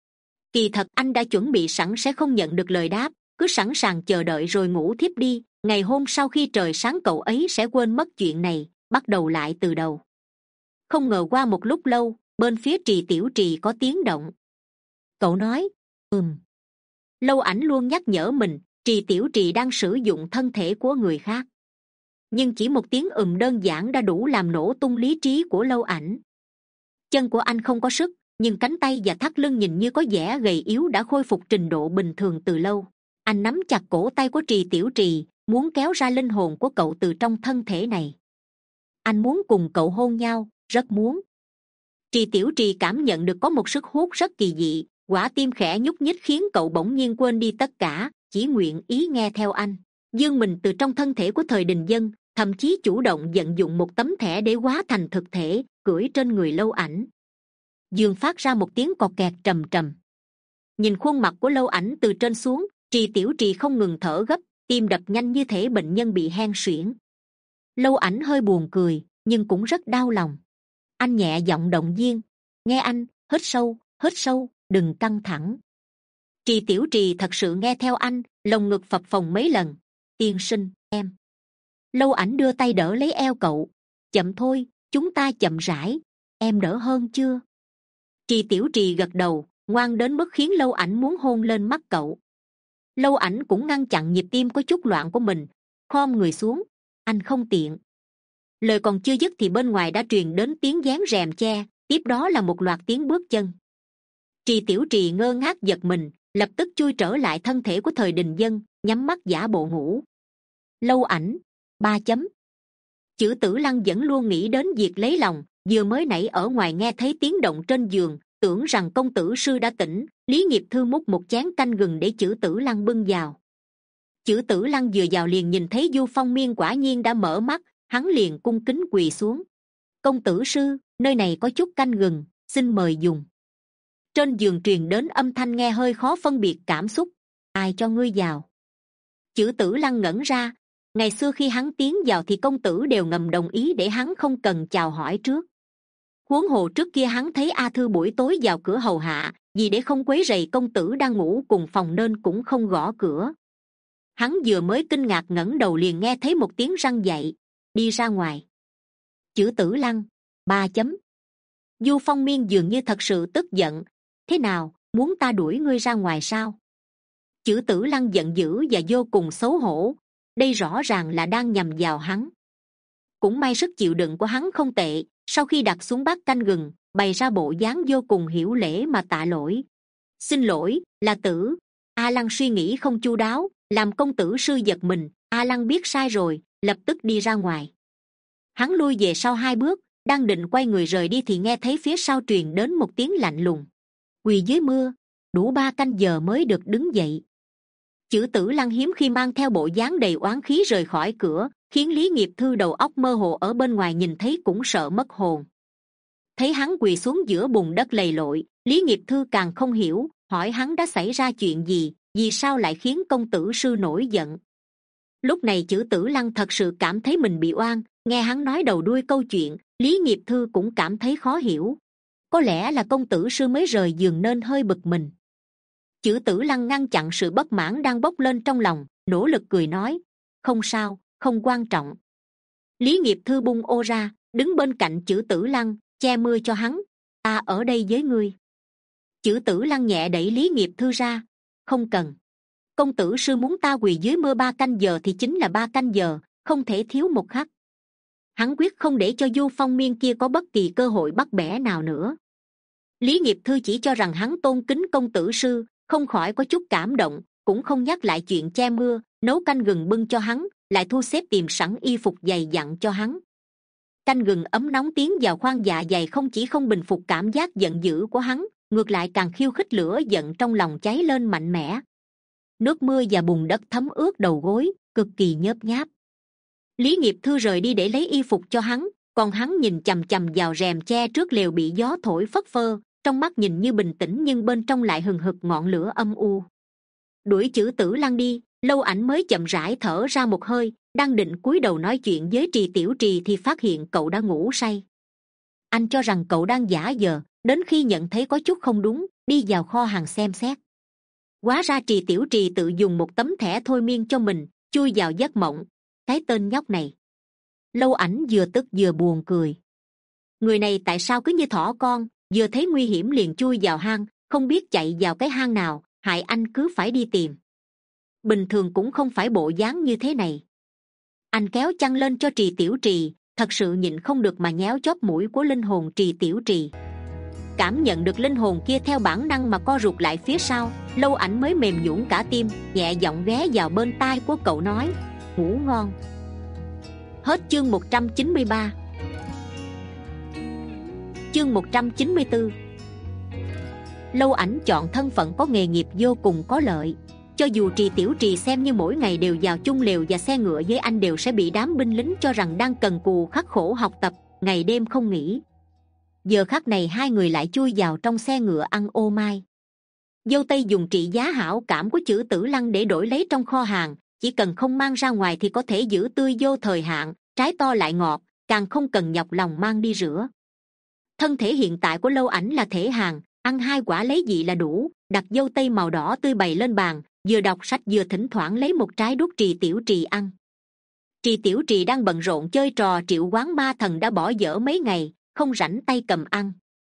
Kỳ thật anh đã chuẩn bị sẵn sẽ không nhận được lời đáp, cứ sẵn sàng chờ đợi rồi ngủ thiếp đi. Ngày hôm sau khi trời sáng cậu ấy sẽ quên mất chuyện này, bắt đầu lại từ đầu. Không ngờ qua một lúc lâu, bên phía Trì Tiểu Trì có tiếng động. Cậu nói, ừm. Lâu Ảnh luôn nhắc nhở mình, Trì Tiểu Trì đang sử dụng thân thể của người khác. Nhưng chỉ một tiếng ừm đơn giản đã đủ làm nổ tung lý trí của Lâu Ảnh. Chân của anh không có sức, nhưng cánh tay và thắt lưng nhìn như có vẻ gầy yếu đã khôi phục trình độ bình thường từ lâu. Anh nắm chặt cổ tay của Trì Tiểu Trì, muốn kéo ra linh hồn của cậu từ trong thân thể này. Anh muốn cùng cậu hôn nhau, rất muốn. Trì Tiểu Trì cảm nhận được có một sức hút rất kỳ dị, quả tim khẽ nhúc nhích khiến cậu bỗng nhiên quên đi tất cả, chỉ nguyện ý nghe theo anh. Dương mình từ trong thân thể của Thời Đình Dân, thậm chí chủ động vận dụng một tấm thẻ để hóa thành thực thể, cưỡi trên người Lâu Ảnh. Dương phát ra một tiếng cọt kẹt trầm trầm. Nhìn khuôn mặt của Lâu Ảnh từ trên xuống, Trì Tiểu Trì không ngừng thở gấp, tim đập nhanh như thể bệnh nhân bị hen suyễn. Lâu Ảnh hơi buồn cười, nhưng cũng rất đau lòng. Anh nhẹ giọng động viên, nghe anh, hít sâu, hít sâu, đừng căng thẳng. Trì Tiểu Trì thật sự nghe theo anh, lồng ngực phập phồng mấy lần, Tiên sinh, em. Lâu Ảnh đưa tay đỡ lấy eo cậu. Chậm thôi, chúng ta chậm rãi. Em đỡ hơn chưa? Trì Tiểu Trì gật đầu, ngoan đến mức khiến Lâu Ảnh muốn hôn lên mắt cậu. Lâu Ảnh cũng ngăn chặn nhịp tim có chút loạn của mình, khom người xuống. Anh không tiện. Lời còn chưa dứt thì bên ngoài đã truyền đến tiếng dán rèm che, tiếp đó là một loạt tiếng bước chân. Trì Tiểu Trì ngơ ngác giật mình, lập tức chui trở lại thân thể của Thời Đình Dân, nhắm mắt giả bộ ngủ. Lâu Ảnh, ba chấm. Chữ Tử Lăng vẫn luôn nghĩ đến việc lấy lòng, vừa mới nãy ở ngoài nghe thấy tiếng động trên giường, tưởng rằng công tử sư đã tỉnh. Lý Nghiệp Thư múc một chén canh gừng để Chữ Tử Lăng bưng vào. Chữ Tử Lăng vừa vào liền nhìn thấy Du Phong Miên quả nhiên đã mở mắt, hắn liền cung kính quỳ xuống. Công tử sư, nơi này có chút canh gừng, xin mời dùng. Trên giường truyền đến âm thanh nghe hơi khó phân biệt cảm xúc. Ai cho ngươi vào? Chữ Tử Lăng ngẩn ra. Ngày xưa khi hắn tiến vào thì công tử đều ngầm đồng ý để hắn không cần chào hỏi trước. Huống hồ trước kia hắn thấy A Thư buổi tối vào cửa hầu hạ, vì để không quấy rầy công tử đang ngủ cùng phòng nên cũng không gõ cửa. Hắn vừa mới kinh ngạc ngẩng đầu liền nghe thấy một tiếng răng dậy. Đi ra ngoài. Chữ Tử Lăng, ba chấm. Du Phong Miên dường như thật sự tức giận. Thế nào, muốn ta đuổi ngươi ra ngoài sao? Chữ Tử Lăng giận dữ và vô cùng xấu hổ. Đây rõ ràng là đang nhằm vào hắn. Cũng may sức chịu đựng của hắn không tệ. Sau khi đặt xuống bát canh gừng, bày ra bộ dáng vô cùng hiểu lễ mà tạ lỗi. Xin lỗi, là tử. A Lăng suy nghĩ không chu đáo, làm công tử sư giật mình. A Lăng biết sai rồi, lập tức đi ra ngoài. Hắn lui về sau hai bước, đang định quay người rời đi thì nghe thấy phía sau truyền đến một tiếng lạnh lùng. Quỳ dưới mưa, đủ ba canh giờ mới được đứng dậy. Chữ Tử Lăng hiếm khi mang theo bộ dáng đầy oán khí rời khỏi cửa, khiến Lý Nghiệp Thư đầu óc mơ hồ ở bên ngoài nhìn thấy cũng sợ mất hồn. Thấy hắn quỳ xuống giữa bùn đất lầy lội, Lý Nghiệp Thư càng không hiểu, hỏi hắn đã xảy ra chuyện gì, vì sao lại khiến công tử sư nổi giận. Lúc này Chữ Tử Lăng thật sự cảm thấy mình bị oan, nghe hắn nói đầu đuôi câu chuyện, Lý Nghiệp Thư cũng cảm thấy khó hiểu. Có lẽ là công tử sư mới rời giường nên hơi bực mình. Chữ Tử Lăng ngăn chặn sự bất mãn đang bốc lên trong lòng, nỗ lực cười nói, không sao, không quan trọng. Lý Nghiệp Thư bung ô ra, đứng bên cạnh Chữ Tử Lăng, che mưa cho hắn. Ta ở đây với ngươi. Chữ Tử Lăng nhẹ đẩy Lý Nghiệp Thư ra. Không cần. Công tử sư muốn ta quỳ dưới mưa ba canh giờ thì chính là ba canh giờ, không thể thiếu một khắc. Hắn quyết không để cho Du Phong Miên kia có bất kỳ cơ hội bắt bẻ nào nữa. Lý Nghiệp Thư chỉ cho rằng hắn tôn kính công tử sư, không khỏi có chút cảm động, cũng không nhắc lại chuyện che mưa, nấu canh gừng bưng cho hắn, lại thu xếp tìm sẵn y phục dày dặn cho hắn. Canh gừng ấm nóng tiến vào khoang dạ dày không chỉ không bình phục cảm giác giận dữ của hắn, ngược lại càng khiêu khích lửa giận trong lòng cháy lên mạnh mẽ. Nước mưa và bùn đất thấm ướt đầu gối, cực kỳ nhớp nháp. Lý Nghiệp Thư rời đi để lấy y phục cho hắn, còn hắn nhìn chằm chằm vào rèm che trước lều bị gió thổi phất phơ, trong mắt nhìn như bình tĩnh nhưng bên trong lại hừng hực ngọn lửa âm u. Đuổi Chữ Tử Lăng đi, Lâu Ảnh mới chậm rãi thở ra một hơi, đang định cúi đầu nói chuyện với Trì Tiểu Trì thì phát hiện cậu đã ngủ say. Anh cho rằng cậu đang giả vờ, đến khi nhận thấy có chút không đúng, đi vào kho hàng xem xét. Hóa ra Trì Tiểu Trì tự dùng một tấm thẻ thôi miên cho mình, chui vào giấc mộng. Cái tên nhóc này. Lâu Ảnh vừa tức vừa buồn cười. Người này tại sao cứ như thỏ con, vừa thấy nguy hiểm liền chui vào hang, không biết chạy vào cái hang nào, hại anh cứ phải đi tìm. Bình thường cũng không phải bộ dáng như thế này. Anh kéo chăn lên cho Trì Tiểu Trì, thật sự nhịn không được mà nhéo chóp mũi của linh hồn Trì Tiểu Trì. Cảm nhận được linh hồn kia theo bản năng mà co rụt lại phía sau, Lâu Ảnh mới mềm nhũn cả tim, nhẹ giọng ghé vào bên tai của cậu nói, ngủ ngon. Hết chương một trăm chín mươi ba. Chương một trăm chín mươi tư. Lâu Ảnh chọn thân phận có nghề nghiệp vô cùng có lợi. Cho dù Trì Tiểu Trì xem như mỗi ngày đều vào chung lều và xe ngựa với anh đều sẽ bị đám binh lính cho rằng đang cần cù khắc khổ học tập, ngày đêm không nghỉ. Giờ khắc này hai người lại chui vào trong xe ngựa ăn ô mai. Dâu Tây dùng trị giá hảo cảm của Chữ Tử Lăng để đổi lấy trong kho hàng, chỉ cần không mang ra ngoài thì có thể giữ tươi vô thời hạn, trái to lại ngọt, càng không cần nhọc lòng mang đi rửa. Thân thể hiện tại của Lâu Ảnh là thể hàng, ăn hai quả lấy vị là đủ, đặt dâu tây màu đỏ tươi bày lên bàn, vừa đọc sách vừa thỉnh thoảng lấy một trái đút Trì Tiểu Trì ăn. Trì Tiểu Trì đang bận rộn chơi trò triệu hoán ma thần đã bỏ dở mấy ngày, không rảnh tay cầm ăn.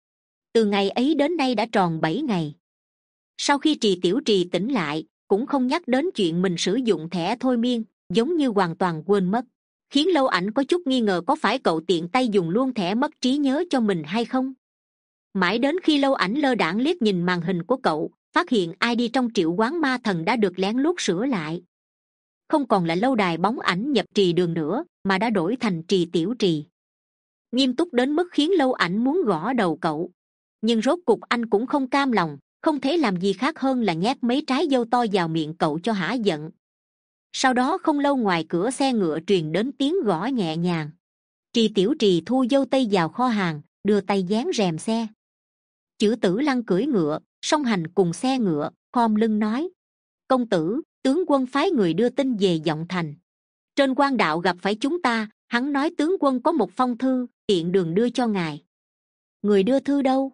Từ ngày ấy đến nay đã tròn bảy ngày. Sau khi Trì Tiểu Trì tỉnh lại, cũng không nhắc đến chuyện mình sử dụng thẻ thôi miên, giống như hoàn toàn quên mất, khiến Lâu Ảnh có chút nghi ngờ có phải cậu tiện tay dùng luôn thẻ mất trí nhớ cho mình hay không. Mãi đến khi Lâu Ảnh lơ đãng liếc nhìn màn hình của cậu, phát hiện i đê trong triệu hoán ma thần đã được lén lút sửa lại, không còn là lâu đài bóng ảnh nhập Trì Đường nữa, mà đã đổi thành Trì Tiểu Trì. Nghiêm túc đến mức khiến Lâu Ảnh muốn gõ đầu cậu, nhưng rốt cục anh cũng không cam lòng, không thể làm gì khác hơn là nhét mấy trái dâu to vào miệng cậu cho hả giận. Sau đó không lâu ngoài cửa xe ngựa truyền đến tiếng gõ nhẹ nhàng. Trì Tiểu Trì thu dâu tây vào kho hàng, đưa tay dán rèm xe. Chữ Tử Lăng cưỡi ngựa song hành cùng xe ngựa, khom lưng nói: công tử, tướng quân phái người đưa tin về Vọng Thành, trên quan đạo gặp phải chúng ta. Hắn nói tướng quân có một phong thư, tiện đường đưa cho ngài. Người đưa thư đâu?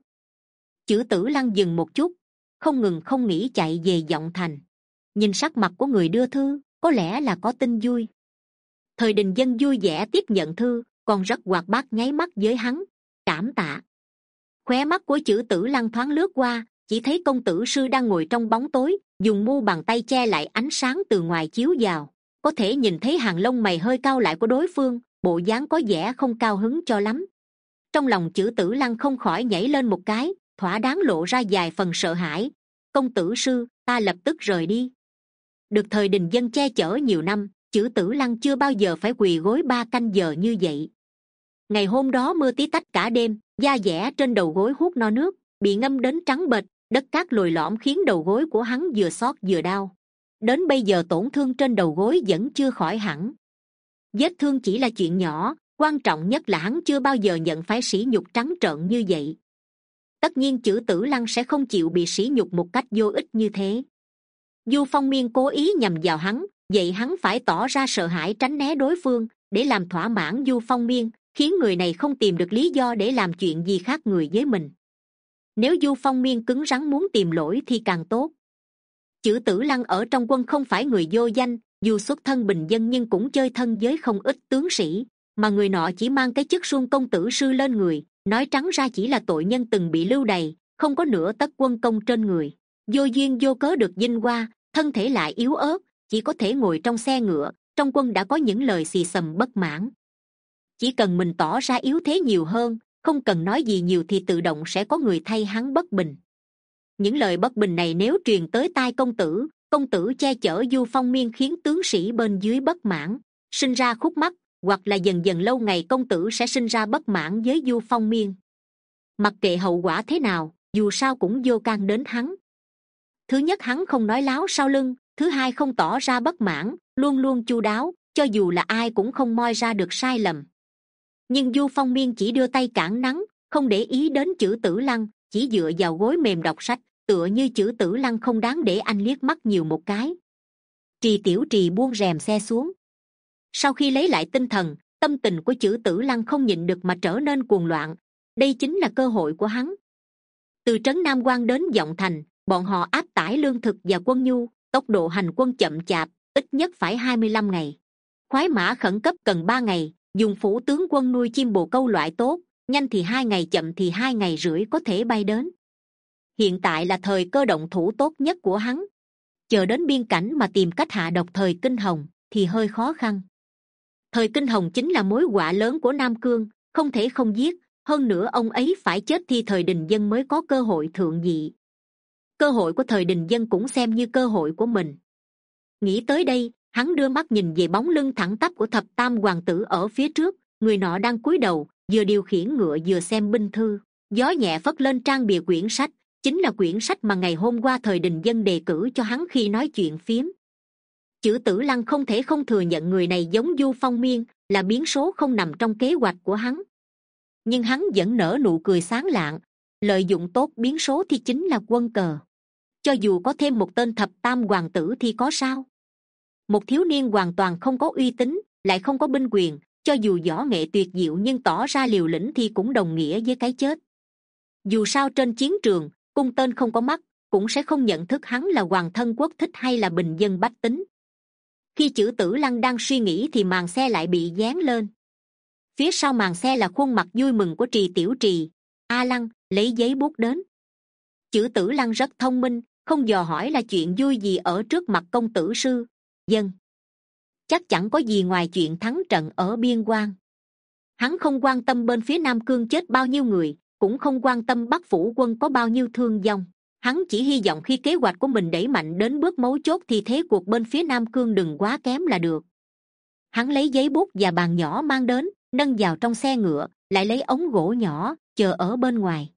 Chữ Tử Lăng dừng một chút, không ngừng không nghĩ chạy về Vọng Thành. Nhìn sắc mặt của người đưa thư, có lẽ là có tin vui. Thời Đình Dân vui vẻ tiếp nhận thư, còn rất hoạt bát nháy mắt với hắn. Cảm tạ. Khóe mắt của Chữ Tử Lăng thoáng lướt qua, chỉ thấy công tử sư đang ngồi trong bóng tối, dùng mu bàn tay che lại ánh sáng từ ngoài chiếu vào, có thể nhìn thấy hàng lông mày hơi cau lại của đối phương, bộ dáng có vẻ không cao hứng cho lắm. Trong lòng Chữ Tử Lăng không khỏi nhảy lên một cái, thỏa đáng lộ ra vài phần sợ hãi. Công tử sư, ta lập tức rời đi. Được Thời Đình Dân che chở nhiều năm, Chữ Tử Lăng chưa bao giờ phải quỳ gối ba canh giờ như vậy. Ngày hôm đó mưa tí tách cả đêm, da dẻ trên đầu gối hút no nước, bị ngâm đến trắng bệch, đất cát lồi lõm khiến đầu gối của hắn vừa xót vừa đau. Đến bây giờ tổn thương trên đầu gối vẫn chưa khỏi hẳn. Vết thương chỉ là chuyện nhỏ, quan trọng nhất là hắn chưa bao giờ nhận phải sỉ nhục trắng trợn như vậy. Tất nhiên Chữ Tử Lăng sẽ không chịu bị sỉ nhục một cách vô ích như thế. Du Phong Miên cố ý nhằm vào hắn, vậy hắn phải tỏ ra sợ hãi tránh né đối phương, để làm thỏa mãn Du Phong Miên, khiến người này không tìm được lý do để làm chuyện gì khác người với mình. Nếu Du Phong Miên cứng rắn muốn tìm lỗi thì càng tốt. Chữ Tử Lăng ở trong quân không phải người vô danh, dù xuất thân bình dân nhưng cũng chơi thân với không ít tướng sĩ, mà người nọ chỉ mang cái chức Xuân công tử sư lên người, nói trắng ra chỉ là tội nhân từng bị lưu đày, không có nửa tấc quân công trên người, vô duyên vô cớ được vinh hoa, thân thể lại yếu ớt, chỉ có thể ngồi trong xe ngựa. Trong quân đã có những lời xì xầm bất mãn, chỉ cần mình tỏ ra yếu thế nhiều hơn, không cần nói gì nhiều thì tự động sẽ có người thay hắn bất bình. Những lời bất bình này nếu truyền tới tai công tử, công tử che chở Du Phong Miên khiến tướng sĩ bên dưới bất mãn, sinh ra khúc mắc, hoặc là dần dần lâu ngày công tử sẽ sinh ra bất mãn với Du Phong Miên. Mặc kệ hậu quả thế nào, dù sao cũng vô can đến hắn. Thứ nhất, hắn không nói láo sau lưng. Thứ hai, không tỏ ra bất mãn, luôn luôn chu đáo, cho dù là ai cũng không moi ra được sai lầm. Nhưng Du Phong Miên chỉ đưa tay cản nắng, không để ý đến Chữ Tử Lăng, chỉ dựa vào gối mềm đọc sách, tựa như Chữ Tử Lăng không đáng để anh liếc mắt nhiều một cái. Trì Tiểu Trì buông rèm xe xuống. Sau khi lấy lại tinh thần, tâm tình của Chữ Tử Lăng không nhịn được mà trở nên cuồng loạn. Đây chính là cơ hội của hắn. Từ trấn Nam Quan đến Vọng Thành, bọn họ áp tải lương thực và quân nhu, tốc độ hành quân chậm chạp, ít nhất phải hai mươi lăm ngày. Khoái mã khẩn cấp cần ba ngày, dùng phủ tướng quân nuôi chim bồ câu loại tốt, nhanh thì hai ngày chậm thì hai ngày rưỡi có thể bay đến. Hiện tại là thời cơ động thủ tốt nhất của hắn. Chờ đến biên cảnh mà tìm cách hạ độc Thời Kinh Hồng thì hơi khó khăn. Thời Kinh Hồng chính là mối họa lớn của Nam Cương, không thể không giết, hơn nữa ông ấy phải chết thì Thời Đình Dân mới có cơ hội thượng vị. Cơ hội của Thời Đình Dân cũng xem như cơ hội của mình. Nghĩ tới đây, hắn đưa mắt nhìn về bóng lưng thẳng tắp của thập tam hoàng tử ở phía trước. Người nọ đang cúi đầu, vừa điều khiển ngựa vừa xem binh thư. Gió nhẹ phất lên trang bìa quyển sách, chính là quyển sách mà ngày hôm qua Thời Đình Dân đề cử cho hắn khi nói chuyện phiếm. Chữ Tử Lăng không thể không thừa nhận người này giống Du Phong Miên, là biến số không nằm trong kế hoạch của hắn. Nhưng hắn vẫn nở nụ cười sáng lạng, lợi dụng tốt biến số thì chính là quân cờ. Cho dù có thêm một tên thập tam hoàng tử thì có sao? Một thiếu niên hoàn toàn không có uy tín, lại không có binh quyền, cho dù võ nghệ tuyệt diệu nhưng tỏ ra liều lĩnh thì cũng đồng nghĩa với cái chết. Dù sao trên chiến trường, cung tên không có mắt, cũng sẽ không nhận thức hắn là hoàng thân quốc thích hay là bình dân bách tính. Khi Chử Tử Lăng đang suy nghĩ thì màn xe lại bị dán lên. Phía sau màn xe là khuôn mặt vui mừng của Trì Tiểu Trì. A Lăng, lấy giấy bút đến. Chử Tử Lăng rất thông minh, không dò hỏi là chuyện vui gì ở trước mặt công tử sư. Dân, chắc chẳng có gì ngoài chuyện thắng trận ở biên quan. Hắn không quan tâm bên phía Nam Cương chết bao nhiêu người, cũng không quan tâm Bắc phủ quân có bao nhiêu thương vong. Hắn chỉ hy vọng khi kế hoạch của mình đẩy mạnh đến bước mấu chốt thì thế cuộc bên phía Nam Cương đừng quá kém là được. Hắn lấy giấy bút và bàn nhỏ mang đến, nâng vào trong xe ngựa, lại lấy ống gỗ nhỏ chờ ở bên ngoài.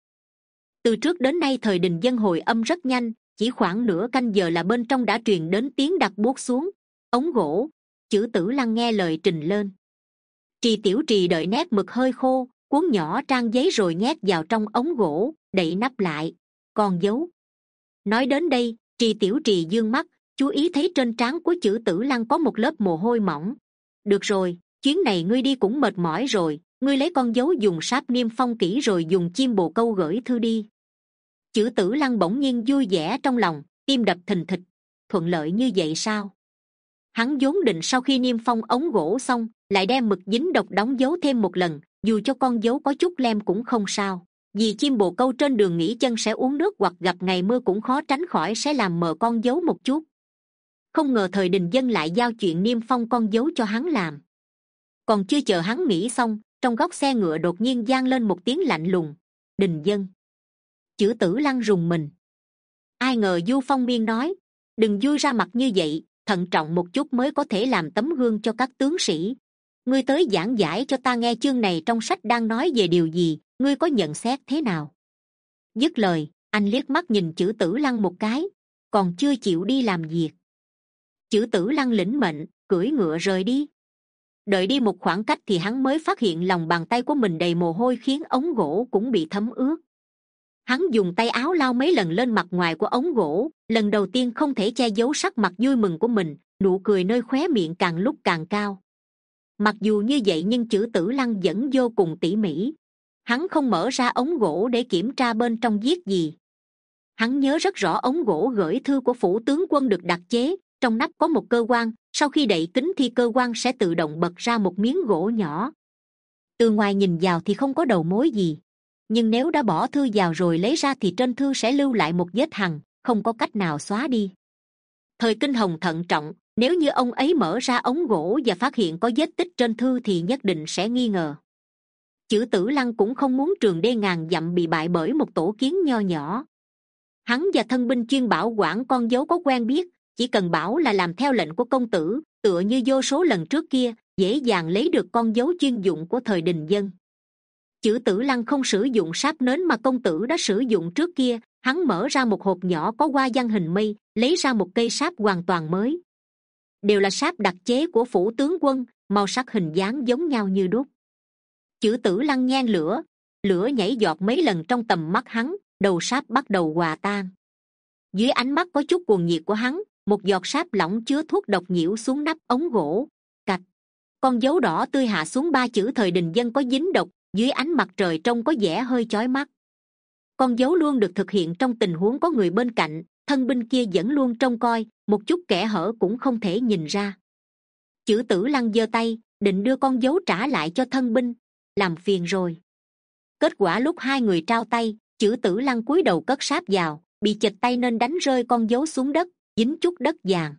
Từ trước đến nay thời Đình Dân hồi âm rất nhanh, chỉ khoảng nửa canh giờ là bên trong đã truyền đến tiếng đặt bút xuống. Ống gỗ. Chử Tử Lăng nghe lời trình lên. Trì Tiểu Trì đợi nét mực hơi khô, cuốn nhỏ trang giấy rồi nhét vào trong ống gỗ, đậy nắp lại. Còn dấu. Nói đến đây, Trì Tiểu Trì dương mắt, chú ý thấy trên trán của Chử Tử Lăng có một lớp mồ hôi mỏng. Được rồi, chuyến này ngươi đi cũng mệt mỏi rồi, ngươi lấy con dấu dùng sáp niêm phong kỹ rồi dùng chim bồ câu gửi thư đi. Chử Tử Lăng bỗng nhiên vui vẻ trong lòng, tim đập thình thịch. Thuận lợi như vậy sao? Hắn vốn định sau khi niêm phong ống gỗ xong lại đem mực dính độc đóng dấu thêm một lần, dù cho con dấu có chút lem cũng không sao, vì chim bồ câu trên đường nghỉ chân sẽ uống nước hoặc gặp ngày mưa cũng khó tránh khỏi sẽ làm mờ con dấu một chút. Không ngờ thời Đình Dân lại giao chuyện niêm phong con dấu cho hắn làm. Còn chưa chờ hắn nghĩ xong, trong góc xe ngựa đột nhiên vang lên một tiếng lạnh lùng. Đình Dân. Chử Tử Lăng rùng mình. Ai ngờ Du Phong Miên nói, đừng vui ra mặt như vậy, thận trọng một chút mới có thể làm tấm gương cho các tướng sĩ. Ngươi tới giảng giải cho ta nghe chương này trong sách đang nói về điều gì, ngươi có nhận xét thế nào? Dứt lời, anh liếc mắt nhìn Chử Tử Lăng một cái, còn chưa chịu đi làm việc. Chử Tử Lăng lĩnh mệnh, cưỡi ngựa rời đi. Đợi đi một khoảng cách thì hắn mới phát hiện lòng bàn tay của mình đầy mồ hôi khiến ống gỗ cũng bị thấm ướt. Hắn dùng tay áo lau mấy lần lên mặt ngoài của ống gỗ, lần đầu tiên không thể che giấu sắc mặt vui mừng của mình, nụ cười nơi khóe miệng càng lúc càng cao. Mặc dù như vậy nhưng Chử Tử Lăng vẫn vô cùng tỉ mỉ. Hắn không mở ra ống gỗ để kiểm tra bên trong viết gì. Hắn nhớ rất rõ ống gỗ gửi thư của phủ tướng quân được đặc chế, trong nắp có một cơ quan, sau khi đậy kính thì cơ quan sẽ tự động bật ra một miếng gỗ nhỏ. Từ ngoài nhìn vào thì không có đầu mối gì, nhưng nếu đã bỏ thư vào rồi lấy ra thì trên thư sẽ lưu lại một vết hằn, không có cách nào xóa đi. Thời Kinh Hồng thận trọng, nếu như ông ấy mở ra ống gỗ và phát hiện có vết tích trên thư thì nhất định sẽ nghi ngờ. Chử Tử Lăng cũng không muốn Trường Đê ngàn dặm bị bại bởi một tổ kiến nho nhỏ. Hắn và thân binh chuyên bảo quản con dấu có quen biết, chỉ cần bảo là làm theo lệnh của công tử, tựa như vô số lần trước kia, dễ dàng lấy được con dấu chuyên dụng của thời Đình Dân. Chử Tử Lăng không sử dụng sáp nến mà công tử đã sử dụng trước kia, hắn mở ra một hộp nhỏ có hoa văn hình mây, lấy ra một cây sáp hoàn toàn mới. Đều là sáp đặc chế của phủ tướng quân, màu sắc hình dáng giống nhau như đúc. Chử Tử Lăng nhen lửa, lửa nhảy giọt mấy lần trong tầm mắt hắn, đầu sáp bắt đầu hòa tan. Dưới ánh mắt có chút cuồng nhiệt của hắn, một giọt sáp lỏng chứa thuốc độc nhiễu xuống nắp ống gỗ. Cạch, con dấu đỏ tươi hạ xuống ba chữ thời Đình Dân có dính độc, dưới ánh mặt trời trông có vẻ hơi chói mắt. Con dấu luôn được thực hiện trong tình huống có người bên cạnh, thân binh kia vẫn luôn trông coi, một chút kẽ hở cũng không thể nhìn ra. Chử Tử Lăng giơ tay định đưa con dấu trả lại cho thân binh, làm phiền rồi. Kết quả lúc hai người trao tay, Chử Tử Lăng cúi đầu cất sáp vào, bị chệch tay nên đánh rơi con dấu xuống đất, dính chút đất vàng.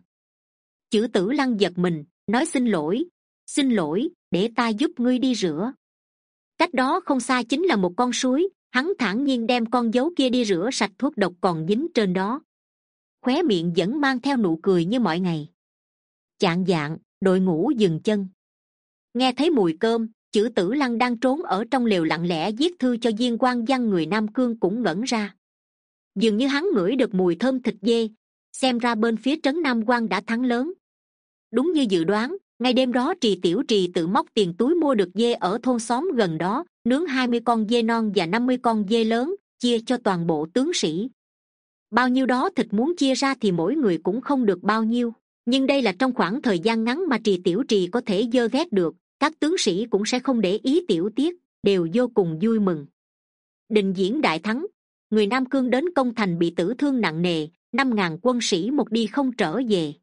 Chử Tử Lăng giật mình, nói xin lỗi, xin lỗi, để ta giúp ngươi đi rửa. Cách đó không xa chính là một con suối, hắn thản nhiên đem con dấu kia đi rửa sạch thuốc độc còn dính trên đó. Khóe miệng vẫn mang theo nụ cười như mọi ngày. Chạng vạng, đội ngũ dừng chân. Nghe thấy mùi cơm, Chử Tử Lăng đang trốn ở trong lều lặng lẽ viết thư cho viên quan văn người Nam Cương cũng ngẩn ra. Dường như hắn ngửi được mùi thơm thịt dê, xem ra bên phía trấn Nam Quan đã thắng lớn. Đúng như dự đoán, ngay đêm đó Trì Tiểu Trì tự móc tiền túi mua được dê ở thôn xóm gần đó, nướng hai mươi con dê non và năm mươi con dê lớn, chia cho toàn bộ tướng sĩ. Bao nhiêu đó thịt muốn chia ra thì mỗi người cũng không được bao nhiêu, nhưng đây là trong khoảng thời gian ngắn mà Trì Tiểu Trì có thể dơ vét được, các tướng sĩ cũng sẽ không để ý tiểu tiết, đều vô cùng vui mừng. Đình diễn đại thắng, người Nam Cương đến công thành bị tử thương nặng nề, năm ngàn quân sĩ một đi không trở về.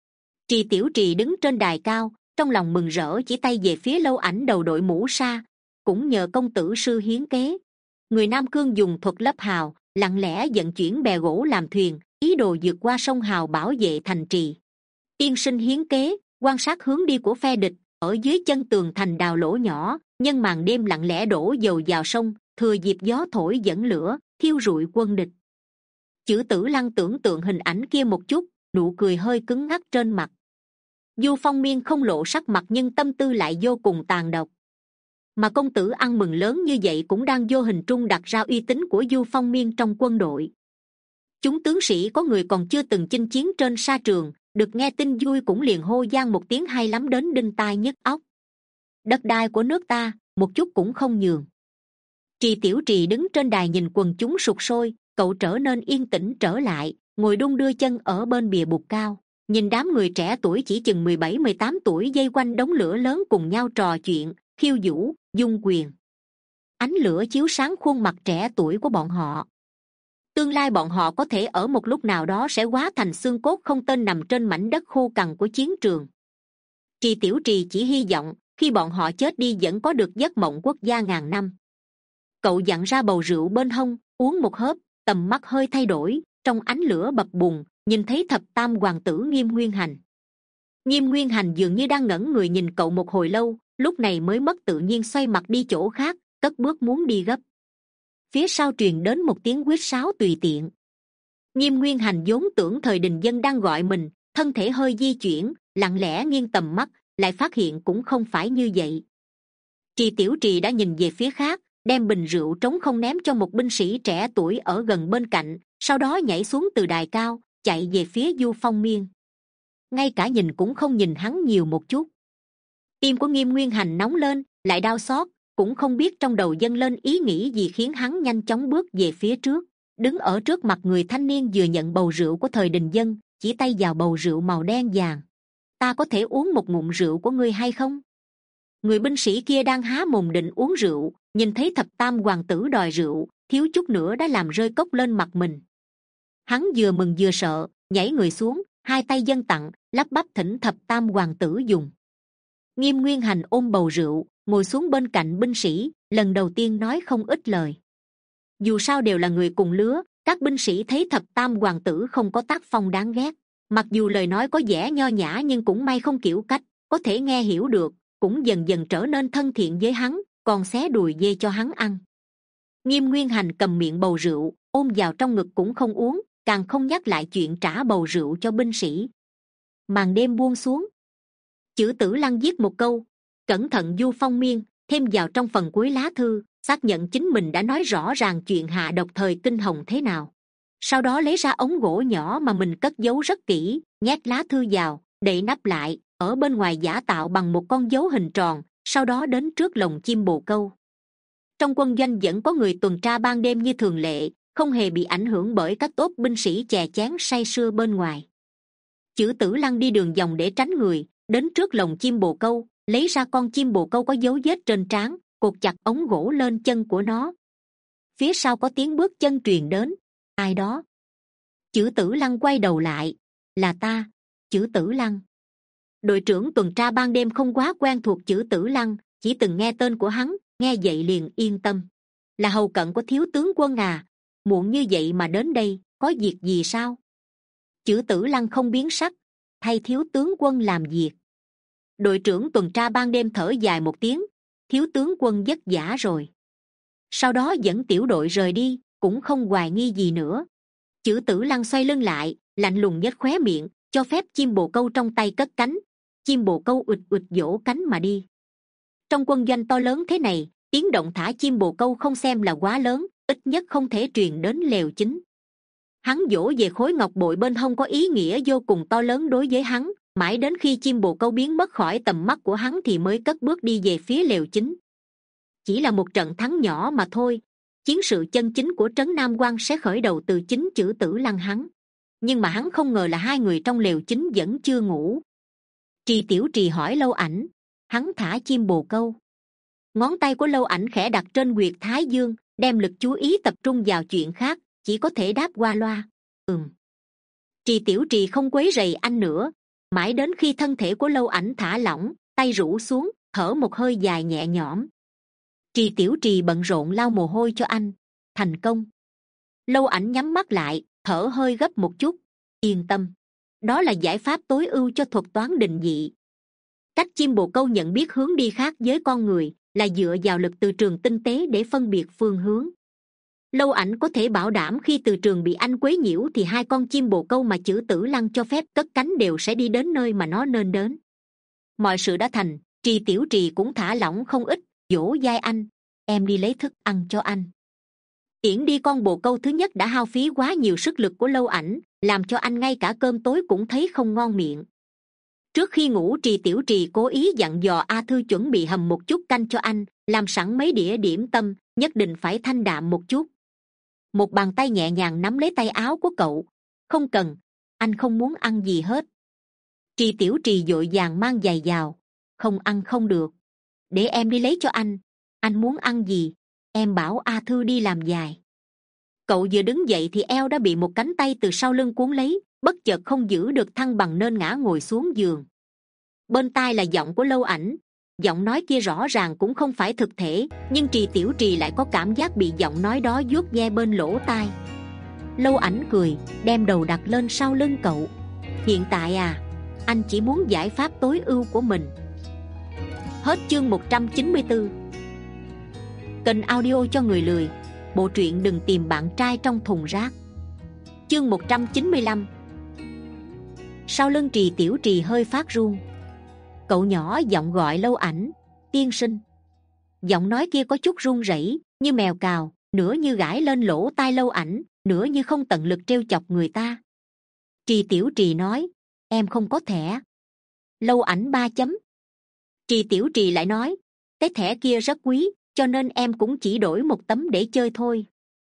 Trì Tiểu Trì đứng trên đài cao, trong lòng mừng rỡ chỉ tay về phía Lâu Ảnh đầu đội mũ sa. Cũng nhờ công tử sư hiến kế, người Nam Cương dùng thuật lấp hào, lặng lẽ vận chuyển bè gỗ làm thuyền, ý đồ vượt qua sông hào bảo vệ thành trì. Tiên sinh hiến kế, quan sát hướng đi của phe địch, ở dưới chân tường thành đào lỗ nhỏ, nhân màn đêm lặng lẽ đổ dầu vào sông, thừa dịp gió thổi dẫn lửa, thiêu rụi quân địch. Chữ Tử Lăng tưởng tượng hình ảnh kia một chút, nụ cười hơi cứng ngắc trên mặt. Du Phong Miên không lộ sắc mặt nhưng tâm tư lại vô cùng tàn độc. Mà công tử ăn mừng lớn như vậy cũng đang vô hình trung đặt ra uy tín của Du Phong Miên trong quân đội. Chúng tướng sĩ có người còn chưa từng chinh chiến trên sa trường, được nghe tin vui cũng liền hô vang một tiếng hay lắm đến đinh tai nhức óc. Đất đai của nước ta một chút cũng không nhường. Trì Tiểu Trì đứng trên đài nhìn quần chúng sục sôi, cậu trở nên yên tĩnh trở lại, ngồi đung đưa chân ở bên bìa bục cao, nhìn đám người trẻ tuổi chỉ chừng mười bảy mười tám tuổi dây quanh đống lửa lớn cùng nhau trò chuyện, khiêu vũ, dung quyền. Ánh lửa chiếu sáng khuôn mặt trẻ tuổi của bọn họ. Tương lai bọn họ có thể ở một lúc nào đó sẽ hóa thành xương cốt không tên nằm trên mảnh đất khô cằn của chiến trường. Trì Tiểu Trì chỉ hy vọng khi bọn họ chết đi vẫn có được giấc mộng quốc gia ngàn năm. Cậu dặn ra bầu rượu bên hông, uống một hớp, tầm mắt hơi thay đổi, trong ánh lửa bập bùng nhìn thấy thập tam hoàng tử Nghiêm Nguyên Hành. Nghiêm Nguyên Hành dường như đang ngẩn người nhìn cậu một hồi lâu, lúc này mới mất tự nhiên xoay mặt đi chỗ khác, cất bước muốn đi gấp. Phía sau truyền đến một tiếng huýt sáo tùy tiện. Nghiêm Nguyên Hành vốn tưởng thời Đình Dân đang gọi mình, thân thể hơi di chuyển, lặng lẽ nghiêng tầm mắt, lại phát hiện cũng không phải như vậy. Trì Tiểu Trì đã nhìn về phía khác, đem bình rượu trống không ném cho một binh sĩ trẻ tuổi ở gần bên cạnh, sau đó nhảy xuống từ đài cao, chạy về phía Du Phong Miên. Ngay cả nhìn cũng không nhìn hắn nhiều một chút. Tim của Nghiêm Nguyên Hành nóng lên, lại đau xót, cũng không biết trong đầu dâng lên ý nghĩ gì khiến hắn nhanh chóng bước về phía trước, đứng ở trước mặt người thanh niên vừa nhận bầu rượu của thời Đình Dân, chỉ tay vào bầu rượu màu đen vàng. Ta có thể uống một ngụm rượu của ngươi hay không? Người binh sĩ kia đang há mồm định uống rượu, nhìn thấy thập tam hoàng tử đòi rượu, thiếu chút nữa đã làm rơi cốc lên mặt mình. Hắn vừa mừng vừa sợ, nhảy người xuống, hai tay dâng tặng, lắp bắp thỉnh thập tam hoàng tử dùng. Nghiêm Nguyên Hành ôm bầu rượu, ngồi xuống bên cạnh binh sĩ, lần đầu tiên nói không ít lời. Dù sao đều là người cùng lứa, các binh sĩ thấy thập tam hoàng tử không có tác phong đáng ghét, mặc dù lời nói có vẻ nho nhã nhưng cũng may không kiểu cách, có thể nghe hiểu được, cũng dần dần trở nên thân thiện với hắn, còn xé đùi dê cho hắn ăn. Nghiêm Nguyên Hành cầm miệng bầu rượu, ôm vào trong ngực cũng không uống, càng không nhắc lại chuyện trả bầu rượu cho binh sĩ. Màn đêm buông xuống. Chữ Tử Lăng viết một câu cẩn thận Du Phong Miên, thêm vào trong phần cuối lá thư, xác nhận chính mình đã nói rõ ràng chuyện hạ độc thời Kinh Hồng thế nào. Sau đó lấy ra ống gỗ nhỏ mà mình cất giấu rất kỹ, nhét lá thư vào, đậy nắp lại, ở bên ngoài giả tạo bằng một con dấu hình tròn, sau đó đến trước lồng chim bồ câu. Trong quân doanh vẫn có người tuần tra ban đêm như thường lệ, không hề bị ảnh hưởng bởi các tốp binh sĩ chè chén say sưa bên ngoài. Chữ Tử Lăng đi đường vòng để tránh người, đến trước lồng chim bồ câu, lấy ra con chim bồ câu có dấu vết trên trán, cột chặt ống gỗ lên chân của nó. Phía sau có tiếng bước chân truyền đến. Ai đó? Chữ Tử Lăng quay đầu lại. Là ta, Chữ Tử Lăng. Đội trưởng tuần tra ban đêm không quá quen thuộc Chữ Tử Lăng, chỉ từng nghe tên của hắn, nghe vậy liền yên tâm. Là hầu cận của thiếu tướng quân à? Muộn như vậy mà đến đây, có việc gì sao? Chữ Tử Lăng không biến sắc. Thay thiếu tướng quân làm việc. Đội trưởng tuần tra ban đêm thở dài một tiếng. Thiếu tướng quân vất vả rồi. Sau đó dẫn tiểu đội rời đi, cũng không hoài nghi gì nữa. Chữ Tử Lăng xoay lưng lại, lạnh lùng nhếch khóe miệng, cho phép chim bồ câu trong tay cất cánh. Chim bồ câu ụt ụt vỗ cánh mà đi. Trong quân doanh to lớn thế này, tiếng động thả chim bồ câu không xem là quá lớn, ít nhất không thể truyền đến lều chính. Hắn vỗ về khối ngọc bội bên hông có ý nghĩa vô cùng to lớn đối với hắn, mãi đến khi chim bồ câu biến mất khỏi tầm mắt của hắn thì mới cất bước đi về phía lều chính. Chỉ là một trận thắng nhỏ mà thôi, chiến sự chân chính của trấn Nam Quan sẽ khởi đầu từ chính Chữ Tử Lăng hắn. Nhưng mà hắn không ngờ là hai người trong lều chính vẫn chưa ngủ. Trì Tiểu Trì hỏi Lâu Ảnh, hắn thả chim bồ câu. Ngón tay của Lâu Ảnh khẽ đặt trên huyệt thái dương, đem lực chú ý tập trung vào chuyện khác, chỉ có thể đáp qua loa. Ừm. Trì Tiểu Trì không quấy rầy anh nữa, mãi đến khi thân thể của Lâu Ảnh thả lỏng, tay rũ xuống, thở một hơi dài nhẹ nhõm. Trì Tiểu Trì bận rộn lau mồ hôi cho anh. Thành công. Lâu Ảnh nhắm mắt lại, thở hơi gấp một chút. Yên tâm, đó là giải pháp tối ưu cho thuật toán định vị. Cách chim bồ câu nhận biết hướng đi khác với con người là dựa vào lực từ trường tinh tế để phân biệt phương hướng. Lâu Ảnh có thể bảo đảm khi từ trường bị anh quấy nhiễu thì hai con chim bồ câu mà chữ Tử Lăng cho phép cất cánh đều sẽ đi đến nơi mà nó nên đến. Mọi sự đã thành, Trì Tiểu Trì cũng thả lỏng không ít, dỗ dai anh. Em đi lấy thức ăn cho anh. Tiễn đi con bồ câu thứ nhất đã hao phí quá nhiều sức lực của Lâu Ảnh, làm cho anh ngay cả cơm tối cũng thấy không ngon miệng. Trước khi ngủ, Trì Tiểu Trì cố ý dặn dò A Thư chuẩn bị hầm một chút canh cho anh, làm sẵn mấy đĩa điểm tâm, nhất định phải thanh đạm một chút. Một bàn tay nhẹ nhàng nắm lấy tay áo của cậu. Không cần, anh không muốn ăn gì hết. Trì Tiểu Trì vội vàng mang giày vào. Không ăn không được, để em đi lấy cho anh. Anh muốn ăn gì em bảo A Thư đi làm giày. Cậu vừa đứng dậy thì eo đã bị một cánh tay từ sau lưng cuốn lấy, bất chợt không giữ được thăng bằng nên ngã ngồi xuống giường. Bên tai là giọng của Lâu Ảnh. Giọng nói kia rõ ràng cũng không phải thực thể, nhưng Trì Tiểu Trì lại có cảm giác bị giọng nói đó vuốt ve bên lỗ tai. Lâu Ảnh cười, đem đầu đặt lên sau lưng cậu. Hiện tại à, anh chỉ muốn giải pháp tối ưu của mình. Hết chương một trăm chín mươi tư. Kênh audio cho người lười. Bộ truyện Đừng Tìm Bạn Trai Trong Thùng Rác. Chương một trăm chín mươi lăm. Sau lưng Trì Tiểu Trì hơi phát run. Cậu nhỏ giọng gọi Lâu Ảnh. Tiên sinh. Giọng nói kia có chút run rẩy, như mèo cào, nửa như gãi lên lỗ tai Lâu Ảnh, nửa như không tận lực trêu chọc người ta. Trì Tiểu Trì nói. Em không có thẻ. Lâu Ảnh ba chấm. Trì Tiểu Trì lại nói. Cái thẻ kia rất quý, cho nên em cũng chỉ đổi một tấm để chơi thôi.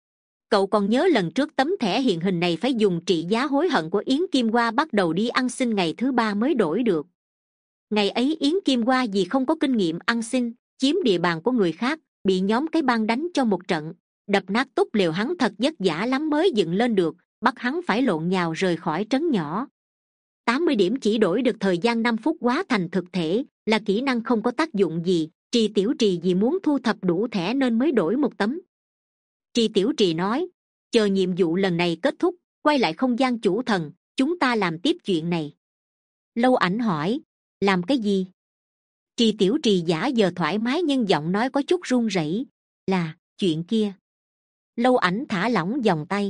Cậu còn nhớ lần trước tấm thẻ hiện hình này phải dùng trị giá hối hận của Yến Kim Hoa bắt đầu đi ăn xin ngày thứ ba mới đổi được. Ngày ấy Yến Kim Hoa vì không có kinh nghiệm ăn xin, chiếm địa bàn của người khác, bị nhóm cái bang đánh cho một trận, đập nát túp lều hắn thật vất vả lắm mới dựng lên được, bắt hắn phải lộn nhào rời khỏi trấn nhỏ. Tám mươi điểm chỉ đổi được thời gian năm phút hóa thành thực thể, là kỹ năng không có tác dụng gì. Trì Tiểu Trì vì muốn thu thập đủ thẻ nên mới đổi một tấm. Trì Tiểu Trì nói. Chờ nhiệm vụ lần này kết thúc, quay lại không gian chủ thần, chúng ta làm tiếp chuyện này. Lâu Ảnh hỏi. Làm cái gì? Trì Tiểu Trì giả vờ thoải mái nhưng giọng nói có chút run rẩy. Là chuyện kia. Lâu Ảnh thả lỏng vòng tay.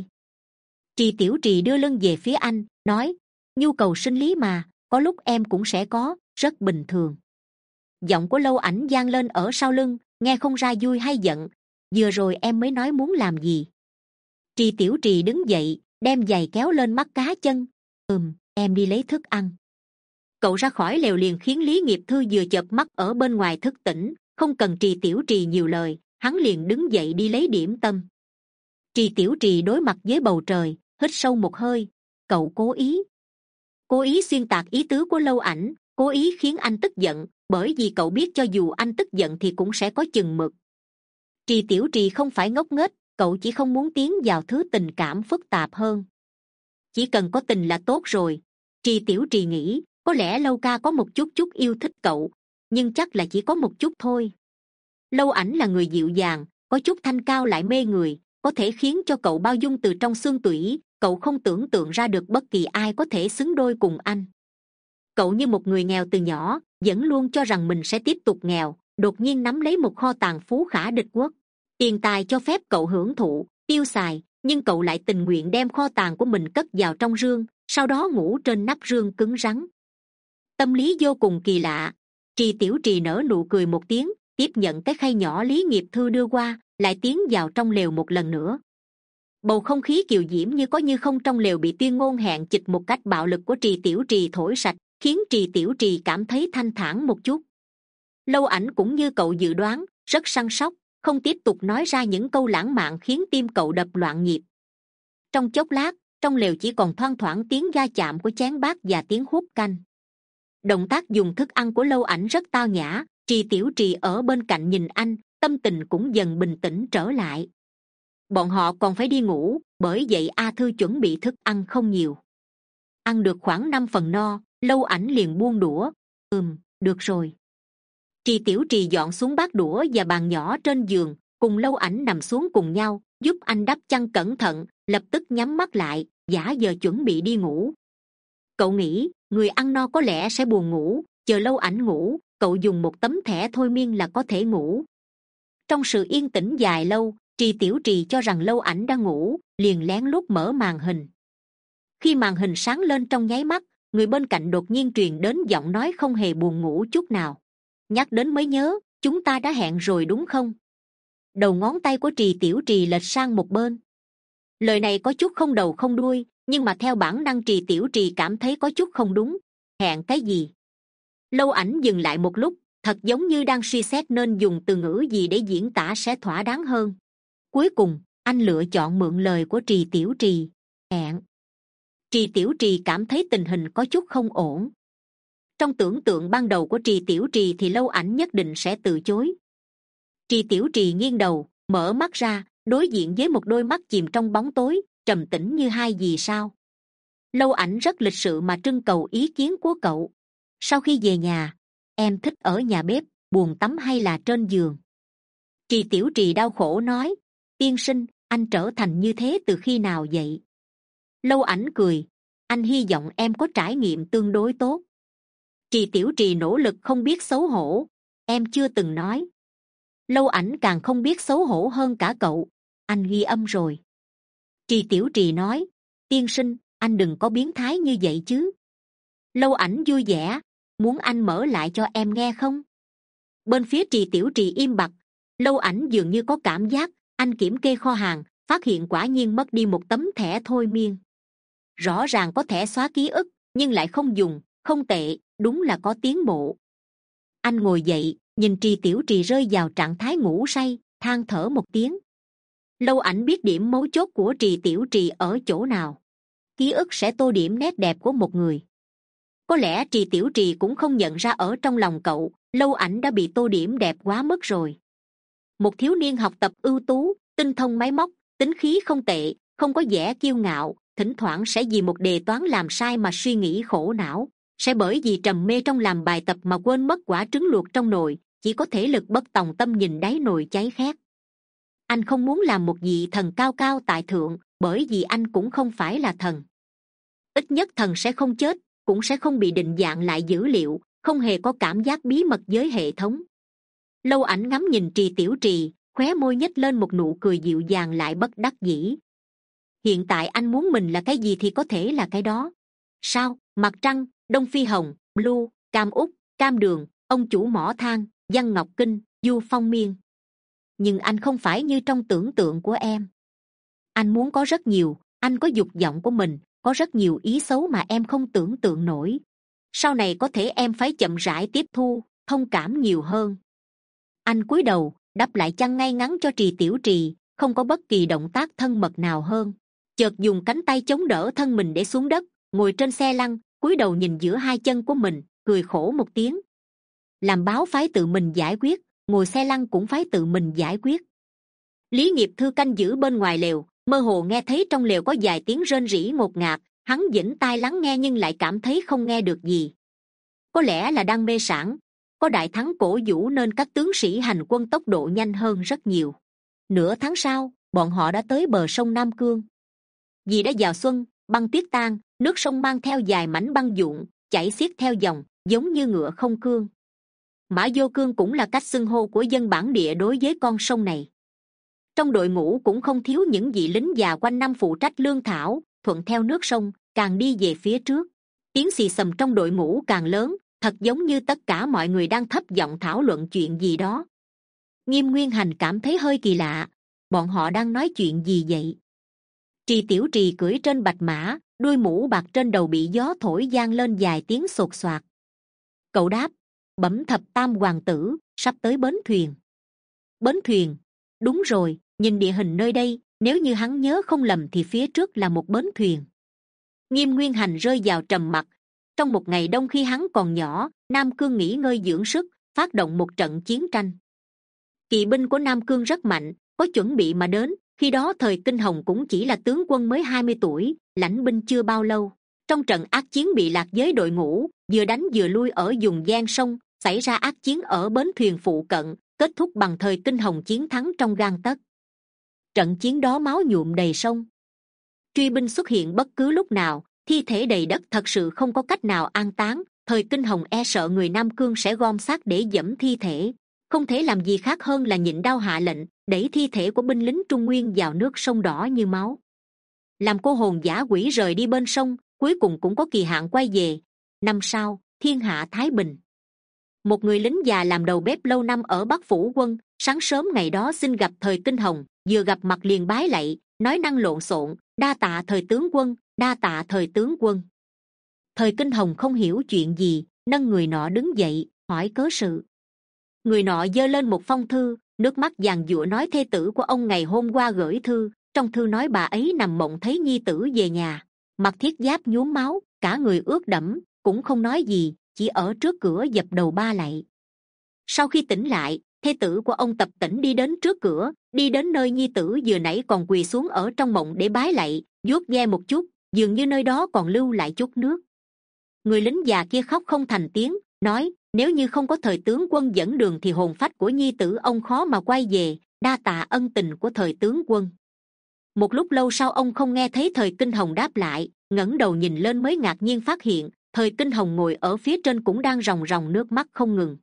Trì Tiểu Trì đưa lưng về phía anh, nói. Nhu cầu sinh lý mà, có lúc em cũng sẽ có, rất bình thường. Giọng của Lâu Ảnh vang lên ở sau lưng, nghe không ra vui hay giận. Vừa rồi em mới nói muốn làm gì? Trì Tiểu Trì đứng dậy, đem giày kéo lên mắt cá chân. Ừm, em đi lấy thức ăn. Cậu ra khỏi lều liền khiến Lý Nghiệp Thư vừa chợp mắt ở bên ngoài thức tỉnh. Không cần Trì Tiểu Trì nhiều lời, hắn liền đứng dậy đi lấy điểm tâm. Trì Tiểu Trì đối mặt với bầu trời, hít sâu một hơi. Cậu cố ý cố ý xuyên tạc ý tứ của Lâu Ảnh, cố ý khiến anh tức giận, bởi vì cậu biết cho dù anh tức giận thì cũng sẽ có chừng mực. Trì Tiểu Trì không phải ngốc nghếch, cậu chỉ không muốn tiến vào thứ tình cảm phức tạp hơn. Chỉ cần có tình là tốt rồi. Trì Tiểu Trì nghĩ, có lẽ Lâu ca có một chút chút yêu thích cậu, nhưng chắc là chỉ có một chút thôi. Lâu Ảnh là người dịu dàng, có chút thanh cao lại mê người, có thể khiến cho cậu bao dung từ trong xương tủy. Cậu không tưởng tượng ra được bất kỳ ai có thể xứng đôi cùng anh. Cậu như một người nghèo từ nhỏ, vẫn luôn cho rằng mình sẽ tiếp tục nghèo, đột nhiên nắm lấy một kho tàng phú khả địch quốc. Tiền tài cho phép cậu hưởng thụ, tiêu xài, nhưng cậu lại tình nguyện đem kho tàng của mình cất vào trong rương, sau đó ngủ trên nắp rương cứng rắn. Tâm lý vô cùng kỳ lạ. Trì Tiểu Trì nở nụ cười một tiếng, tiếp nhận cái khay nhỏ Lý Nghiệp Thư đưa qua, lại tiến vào trong lều một lần nữa. Bầu không khí kiều diễm như có như không trong lều bị tuyên ngôn hẹn chịch một cách bạo lực của Trì Tiểu Trì thổi sạch, khiến Trì Tiểu Trì cảm thấy thanh thản một chút. Lâu Ảnh cũng như cậu dự đoán, rất săn sóc, không tiếp tục nói ra những câu lãng mạn khiến tim cậu đập loạn nhịp. Trong chốc lát, trong lều chỉ còn thoang thoảng tiếng va chạm của chén bát và tiếng hút canh. Động tác dùng thức ăn của Lâu Ảnh rất tao nhã. Trì Tiểu Trì ở bên cạnh nhìn anh, tâm tình cũng dần bình tĩnh trở lại. bọn họ còn phải đi ngủ, bởi vậy A Thư chuẩn bị thức ăn không nhiều. Ăn được khoảng năm phần no, Lâu Ảnh liền buông đũa. Ừm, được rồi. Trì Tiểu Trì dọn xuống bát đũa và bàn nhỏ trên giường, cùng Lâu Ảnh nằm xuống cùng nhau, giúp anh đắp chăn cẩn thận, lập tức nhắm mắt lại, giả giờ chuẩn bị đi ngủ. Cậu nghĩ người ăn no có lẽ sẽ buồn ngủ, chờ Lâu Ảnh ngủ, cậu dùng một tấm thẻ thôi miên là có thể ngủ. Trong sự yên tĩnh dài lâu, Trì Tiểu Trì cho rằng Lâu Ảnh đã ngủ, liền lén lút mở màn hình. Khi màn hình sáng lên trong nháy mắt, người bên cạnh đột nhiên truyền đến giọng nói không hề buồn ngủ chút nào. Nhắc đến mới nhớ, chúng ta đã hẹn rồi đúng không? Đầu ngón tay của Trì Tiểu Trì lệch sang một bên. Lời này có chút không đầu không đuôi, nhưng mà theo bản năng Trì Tiểu Trì cảm thấy có chút không đúng. Hẹn cái gì? Lâu Ảnh dừng lại một lúc, thật giống như đang suy xét nên dùng từ ngữ gì để diễn tả sẽ thỏa đáng hơn. Cuối cùng anh lựa chọn mượn lời của Trì Tiểu Trì. Hẹn. Trì Tiểu Trì cảm thấy tình hình có chút không ổn. Trong tưởng tượng ban đầu của Trì Tiểu Trì thì Lâu Ảnh nhất định sẽ từ chối. Trì Tiểu Trì nghiêng đầu, mở mắt ra, đối diện với một đôi mắt chìm trong bóng tối, trầm tĩnh như hai vì sao. Lâu Ảnh rất lịch sự mà trưng cầu ý kiến của cậu. Sau khi về nhà, em thích ở nhà bếp, buồng tắm hay là trên giường? Trì Tiểu Trì đau khổ nói. Tiên sinh, anh trở thành như thế từ khi nào vậy? Lâu Ảnh cười. Anh hy vọng em có trải nghiệm tương đối tốt. Trì Tiểu Trì nỗ lực không biết xấu hổ. Em chưa từng nói. Lâu Ảnh càng không biết xấu hổ hơn cả cậu. Anh ghi âm rồi. Trì Tiểu Trì nói. Tiên sinh, anh đừng có biến thái như vậy chứ. Lâu Ảnh vui vẻ. Muốn anh mở lại cho em nghe không? Bên phía Trì Tiểu Trì im bặt. Lâu Ảnh dường như có cảm giác. Anh kiểm kê kho hàng, phát hiện quả nhiên mất đi một tấm thẻ thôi miên. Rõ ràng có thẻ xóa ký ức, nhưng lại không dùng. Không tệ, đúng là có tiến bộ. Anh ngồi dậy, nhìn Trì Tiểu Trì rơi vào trạng thái ngủ say, than thở một tiếng. Lâu Ảnh biết điểm mấu chốt của Trì Tiểu Trì ở chỗ nào. Ký ức sẽ tô điểm nét đẹp của một người. Có lẽ Trì Tiểu Trì cũng không nhận ra ở trong lòng cậu, Lâu Ảnh đã bị tô điểm đẹp quá mức rồi. Một thiếu niên học tập ưu tú, tinh thông máy móc, tính khí không tệ, không có vẻ kiêu ngạo, thỉnh thoảng sẽ vì một đề toán làm sai mà suy nghĩ khổ não, sẽ bởi vì trầm mê trong làm bài tập mà quên mất quả trứng luộc trong nồi, chỉ có thể lực bất tòng tâm nhìn đáy nồi cháy khét. Anh không muốn làm một vị thần cao cao tại thượng, bởi vì anh cũng không phải là thần. Ít nhất thần sẽ không chết, cũng sẽ không bị định dạng lại dữ liệu, không hề có cảm giác bí mật với hệ thống. Lâu Ảnh ngắm nhìn Trì Tiểu Trì, khóe môi nhếch lên một nụ cười dịu dàng lại bất đắc dĩ. Hiện tại anh muốn mình là cái gì thì có thể là cái đó. Sao? Mặt trăng, Đông Phi Hồng, Blue, Cam Úc, Cam Đường, ông chủ mỏ than, Văn Ngọc Kinh, Du Phong Miên. Nhưng anh không phải như trong tưởng tượng của em. Anh muốn có rất nhiều, anh có dục vọng của mình, có rất nhiều ý xấu mà em không tưởng tượng nổi. Sau này có thể em phải chậm rãi tiếp thu, thông cảm nhiều hơn. Anh cúi đầu, đắp lại chăn ngay ngắn cho Trì Tiểu Trì, không có bất kỳ động tác thân mật nào hơn. Chợt dùng cánh tay chống đỡ thân mình để xuống đất, ngồi trên xe lăn, cúi đầu nhìn giữa hai chân của mình, cười khổ một tiếng. Làm báo phái tự mình giải quyết, ngồi xe lăn cũng phái tự mình giải quyết. Lý Nghiệp Thư canh giữ bên ngoài lều, mơ hồ nghe thấy trong lều có vài tiếng rên rỉ ngột ngạt. Hắn dĩnh tai lắng nghe nhưng lại cảm thấy không nghe được gì. Có lẽ là đang mê sảng. Có đại thắng cổ vũ nên các tướng sĩ hành quân tốc độ nhanh hơn rất nhiều. Nửa tháng sau, bọn họ đã tới bờ sông Nam Cương. Vì đã vào xuân, băng tuyết tan, nước sông mang theo dài mảnh băng vụn, chảy xiết theo dòng, giống như ngựa không cương. Mã Vô Cương cũng là cách xưng hô của dân bản địa đối với con sông này. Trong đội ngũ cũng không thiếu những vị lính già quanh năm phụ trách lương thảo, thuận theo nước sông, càng đi về phía trước. Tiếng xì xầm trong đội ngũ càng lớn, thật giống như tất cả mọi người đang thấp giọng thảo luận chuyện gì đó. Nghiêm Nguyên Hành cảm thấy hơi kỳ lạ, bọn họ đang nói chuyện gì vậy? Trì Tiểu Trì cưỡi trên bạch mã, đuôi mũ bạc trên đầu bị gió thổi vang lên vài tiếng sột soạt. Cậu đáp, bẩm thập tam hoàng tử, sắp tới bến thuyền. Bến thuyền? Đúng rồi, nhìn địa hình nơi đây, nếu như hắn nhớ không lầm thì phía trước là một bến thuyền. Nghiêm Nguyên Hành rơi vào trầm mặc. Trong một ngày đông khi hắn còn nhỏ, Nam Cương nghỉ ngơi dưỡng sức, phát động một trận chiến tranh. Kỵ binh của Nam Cương rất mạnh, có chuẩn bị mà đến, Khi đó thời Kinh Hồng cũng chỉ là tướng quân mới hai mươi tuổi, lãnh binh chưa bao lâu. Trong trận ác chiến bị lạc giới đội ngũ vừa đánh vừa lui ở vùng gian sông, xảy ra ác chiến ở bến thuyền phụ cận, kết thúc bằng thời Kinh Hồng chiến thắng trong gang tấc. Trận chiến đó máu nhuộm đầy sông, truy binh xuất hiện bất cứ lúc nào, thi thể đầy đất, thật sự không có cách nào an táng. Thời Kinh Hồng e sợ người Nam Cương sẽ gom xác để dẫm thi thể, không thể làm gì khác hơn là nhịn đau hạ lệnh đẩy thi thể của binh lính Trung Nguyên vào nước sông đỏ như máu, làm cô hồn dã quỷ rời đi bên sông. Cuối cùng cũng có kỳ hạn quay về. Năm sau, thiên hạ thái bình. Một người lính già làm đầu bếp lâu năm ở Bắc Phủ Quân, sáng sớm ngày đó xin gặp thời Kinh Hồng, vừa gặp mặt liền bái lạy, nói năng lộn xộn: đa tạ thời tướng quân, đa tạ thời tướng quân. Thời Kinh Hồng không hiểu chuyện gì, nâng người nọ đứng dậy hỏi cớ sự. Người nọ giơ lên một phong thư, nước mắt giàn giụa nói thê tử của ông ngày hôm qua gửi thư, trong thư nói bà ấy nằm mộng thấy nhi tử về nhà, mặc thiết giáp nhuốm máu, cả người ướt đẫm, cũng không nói gì, chỉ ở trước cửa dập đầu ba lạy. Sau khi tỉnh lại, thê tử của ông tập tễnh đi đến trước cửa, đi đến nơi nhi tử vừa nãy còn quỳ xuống ở trong mộng để bái lạy, vuốt ve một chút, dường như nơi đó còn lưu lại chút nước. Người lính già kia khóc không thành tiếng, nói: nếu như không có thời tướng quân dẫn đường thì hồn phách của nhi tử ông khó mà quay về, đa tạ ân tình của thời tướng quân. Một lúc lâu sau ông không nghe thấy thời Kinh Hồng đáp lại, ngẩng đầu nhìn lên mới ngạc nhiên phát hiện thời Kinh Hồng ngồi ở phía trên cũng đang ròng ròng nước mắt không ngừng.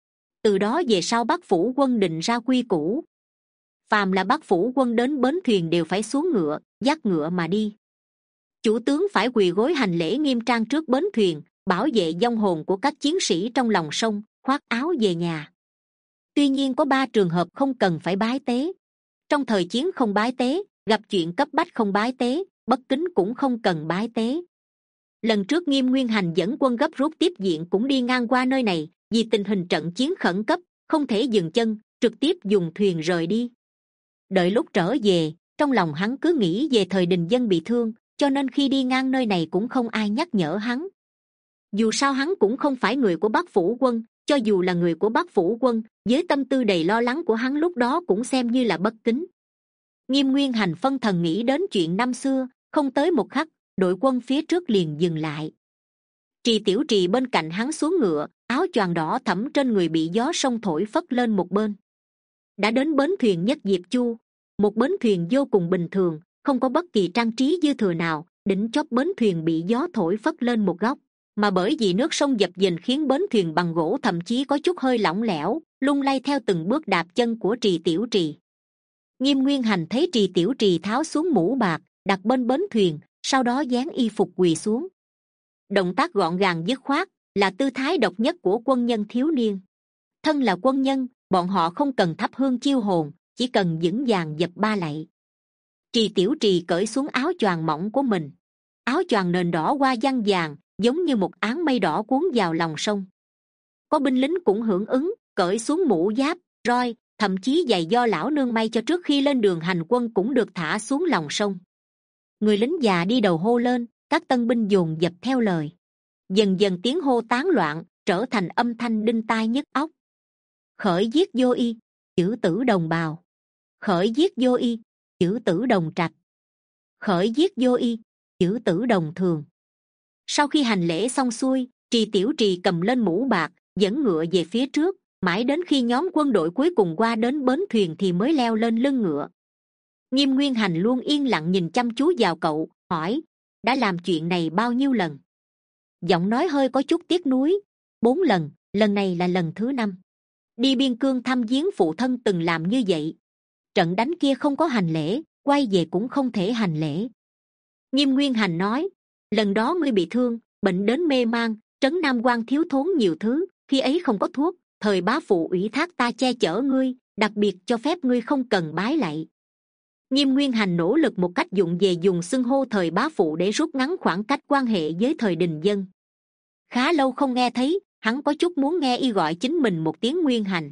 Từ đó về sau Bắc Phủ Quân định ra quy củ, phàm là Bắc Phủ Quân đến bến thuyền đều phải xuống ngựa, dắt ngựa mà đi. Chủ tướng phải quỳ gối hành lễ nghiêm trang trước bến thuyền, bảo vệ vong hồn của các chiến sĩ trong lòng sông, khoác áo về nhà. Tuy nhiên có ba trường hợp không cần phải bái tế. Trong thời chiến không bái tế, gặp chuyện cấp bách không bái tế, bất kính cũng không cần bái tế. Lần trước Nghiêm Nguyên Hành dẫn quân gấp rút tiếp viện cũng đi ngang qua nơi này, vì tình hình trận chiến khẩn cấp không thể dừng chân, trực tiếp dùng thuyền rời đi. Đợi lúc trở về, trong lòng hắn cứ nghĩ về thời Đình Dân bị thương, cho nên khi đi ngang nơi này cũng không ai nhắc nhở hắn. Dù sao hắn cũng không phải người của Bắc Phủ Quân, cho dù là người của Bắc Phủ Quân, với tâm tư đầy lo lắng của hắn lúc đó cũng xem như là bất kính. Nghiêm Nguyên Hành phân thần nghĩ đến chuyện năm xưa, không tới một khắc, đội quân phía trước liền dừng lại. Trì Tiểu Trì bên cạnh hắn xuống ngựa, áo choàng đỏ thẫm trên người bị gió sông thổi phất lên một bên. Đã đến bến thuyền Nhất Diệp Chu, một bến thuyền vô cùng bình thường, không có bất kỳ trang trí dư thừa nào. Đỉnh chóp bến thuyền bị gió thổi phất lên một góc, mà bởi vì nước sông dập dềnh khiến bến thuyền bằng gỗ thậm chí có chút hơi lỏng lẻo, lung lay theo từng bước đạp chân của Trì Tiểu Trì. Nghiêm Nguyên Hành thấy Trì Tiểu Trì tháo xuống mũ bạc, đặt bên bến thuyền, sau đó dán y phục quỳ xuống. Động tác gọn gàng dứt khoát, là tư thái độc nhất của quân nhân thiếu niên. Thân là quân nhân, bọn họ không cần thắp hương chiêu hồn, chỉ cần vững vàng dập ba lạy. Trì Tiểu Trì cởi xuống áo choàng mỏng của mình, áo choàng nền đỏ hoa văn vàng, giống như một áng mây đỏ cuốn vào lòng sông. Có binh lính cũng hưởng ứng, cởi xuống mũ giáp, roi, thậm chí giày do lão nương may cho trước khi lên đường hành quân cũng được thả xuống lòng sông. Người lính già đi đầu hô lên, các tân binh dồn dập theo lời. Dần dần tiếng hô tán loạn, trở thành âm thanh đinh tai nhức óc. Khởi giết vô y, chữ tử đồng bào. Khởi giết vô y, chữ tử đồng trạch. Khởi giết vô y, chữ tử đồng thường. Sau khi hành lễ xong xuôi, Trì Tiểu Trì cầm lên mũ bạc, dẫn ngựa về phía trước, mãi đến khi nhóm quân đội cuối cùng qua đến bến thuyền thì mới leo lên lưng ngựa. Nghiêm Nguyên Hành luôn yên lặng nhìn chăm chú vào cậu, hỏi: đã làm chuyện này bao nhiêu lần? Giọng nói hơi có chút tiếc nuối: bốn lần, lần này là lần thứ năm. Đi biên cương thăm viếng phụ thân từng làm như vậy. Trận đánh kia không có hành lễ, quay về cũng không thể hành lễ. Nghiêm Nguyên Hành nói: lần đó ngươi bị thương, bệnh đến mê man, trấn Nam Quan thiếu thốn nhiều thứ, khi ấy không có thuốc, thời bá phụ ủy thác ta che chở ngươi, đặc biệt cho phép ngươi không cần bái lạy. Nghiêm Nguyên Hành nỗ lực một cách dụng về dùng xưng hô thời bá phụ để rút ngắn khoảng cách quan hệ với thời Đình Dân. Khá lâu không nghe thấy, hắn có chút muốn nghe y gọi chính mình một tiếng Nguyên Hành.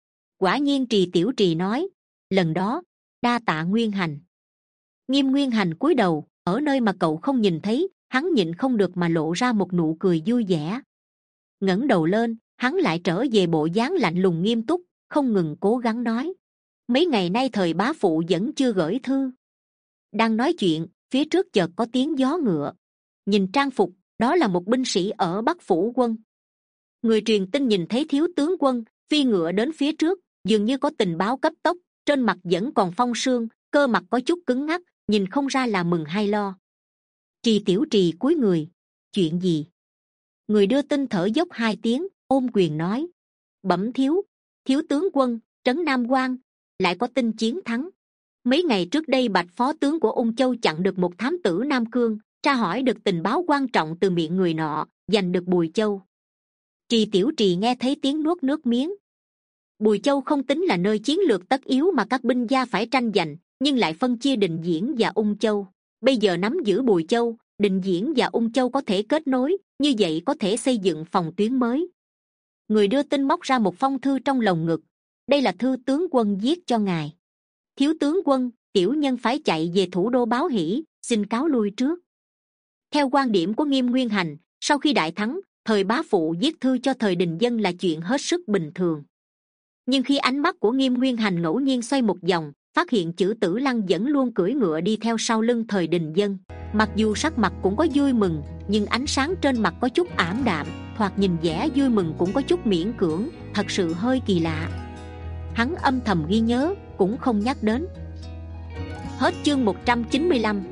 Quả nhiên Trì Tiểu Trì nói: lần đó đa tạ Nguyên Hành. Nghiêm Nguyên Hành cúi đầu, ở nơi mà cậu không nhìn thấy, hắn nhịn không được mà lộ ra một nụ cười vui vẻ. Ngẩng đầu lên, hắn lại trở về bộ dáng lạnh lùng nghiêm túc, không ngừng cố gắng nói: mấy ngày nay thời bá phụ vẫn chưa gửi thư. Đang nói chuyện, phía trước chợt có tiếng gió ngựa. Nhìn trang phục, đó là một binh sĩ ở Bắc Phủ quân. Người truyền tin nhìn thấy thiếu tướng quân phi ngựa đến phía trước, dường như có tình báo cấp tốc, trên mặt vẫn còn phong sương, cơ mặt có chút cứng ngắc, nhìn không ra là mừng hay lo. Trì Tiểu Trì cúi người. Chuyện gì? Người đưa tin thở dốc hai tiếng, ôm quyền nói: Bẩm thiếu, thiếu tướng quân trấn Nam Quan lại có tin chiến thắng. Mấy ngày trước đây bạch phó tướng của Ung Châu chặn được một thám tử Nam Cương, tra hỏi được tình báo quan trọng từ miệng người nọ, giành được Bùi Châu. Trì Tiểu Trì nghe thấy tiếng nuốt nước miếng. Bùi Châu không tính là nơi chiến lược tất yếu mà các binh gia phải tranh giành, nhưng lại phân chia Định Diễn và Ung Châu. Bây giờ nắm giữ Bùi Châu, Định Diễn và Ung Châu có thể kết nối, như vậy có thể xây dựng phòng tuyến mới. Người đưa tin móc ra một phong thư trong lồng ngực. Đây là thư tướng quân viết cho ngài. Thiếu tướng quân, tiểu nhân phải chạy về thủ đô báo hỷ, xin cáo lui trước. Theo quan điểm của Nghiêm Nguyên Hành, sau khi đại thắng, thời bá phụ viết thư cho thời Đình Dân là chuyện hết sức bình thường. Nhưng khi ánh mắt của Nghiêm Nguyên Hành ngẫu nhiên xoay một vòng, phát hiện chữ Tử Lăng vẫn luôn cưỡi ngựa đi theo sau lưng thời Đình Dân. Mặc dù sắc mặt cũng có vui mừng, nhưng ánh sáng trên mặt có chút ảm đạm, thoạt nhìn vẻ vui mừng cũng có chút miễn cưỡng, thật sự hơi kỳ lạ. Hắn âm thầm ghi nhớ, cũng không nhắc đến. Hết chương một trăm chín mươi lăm.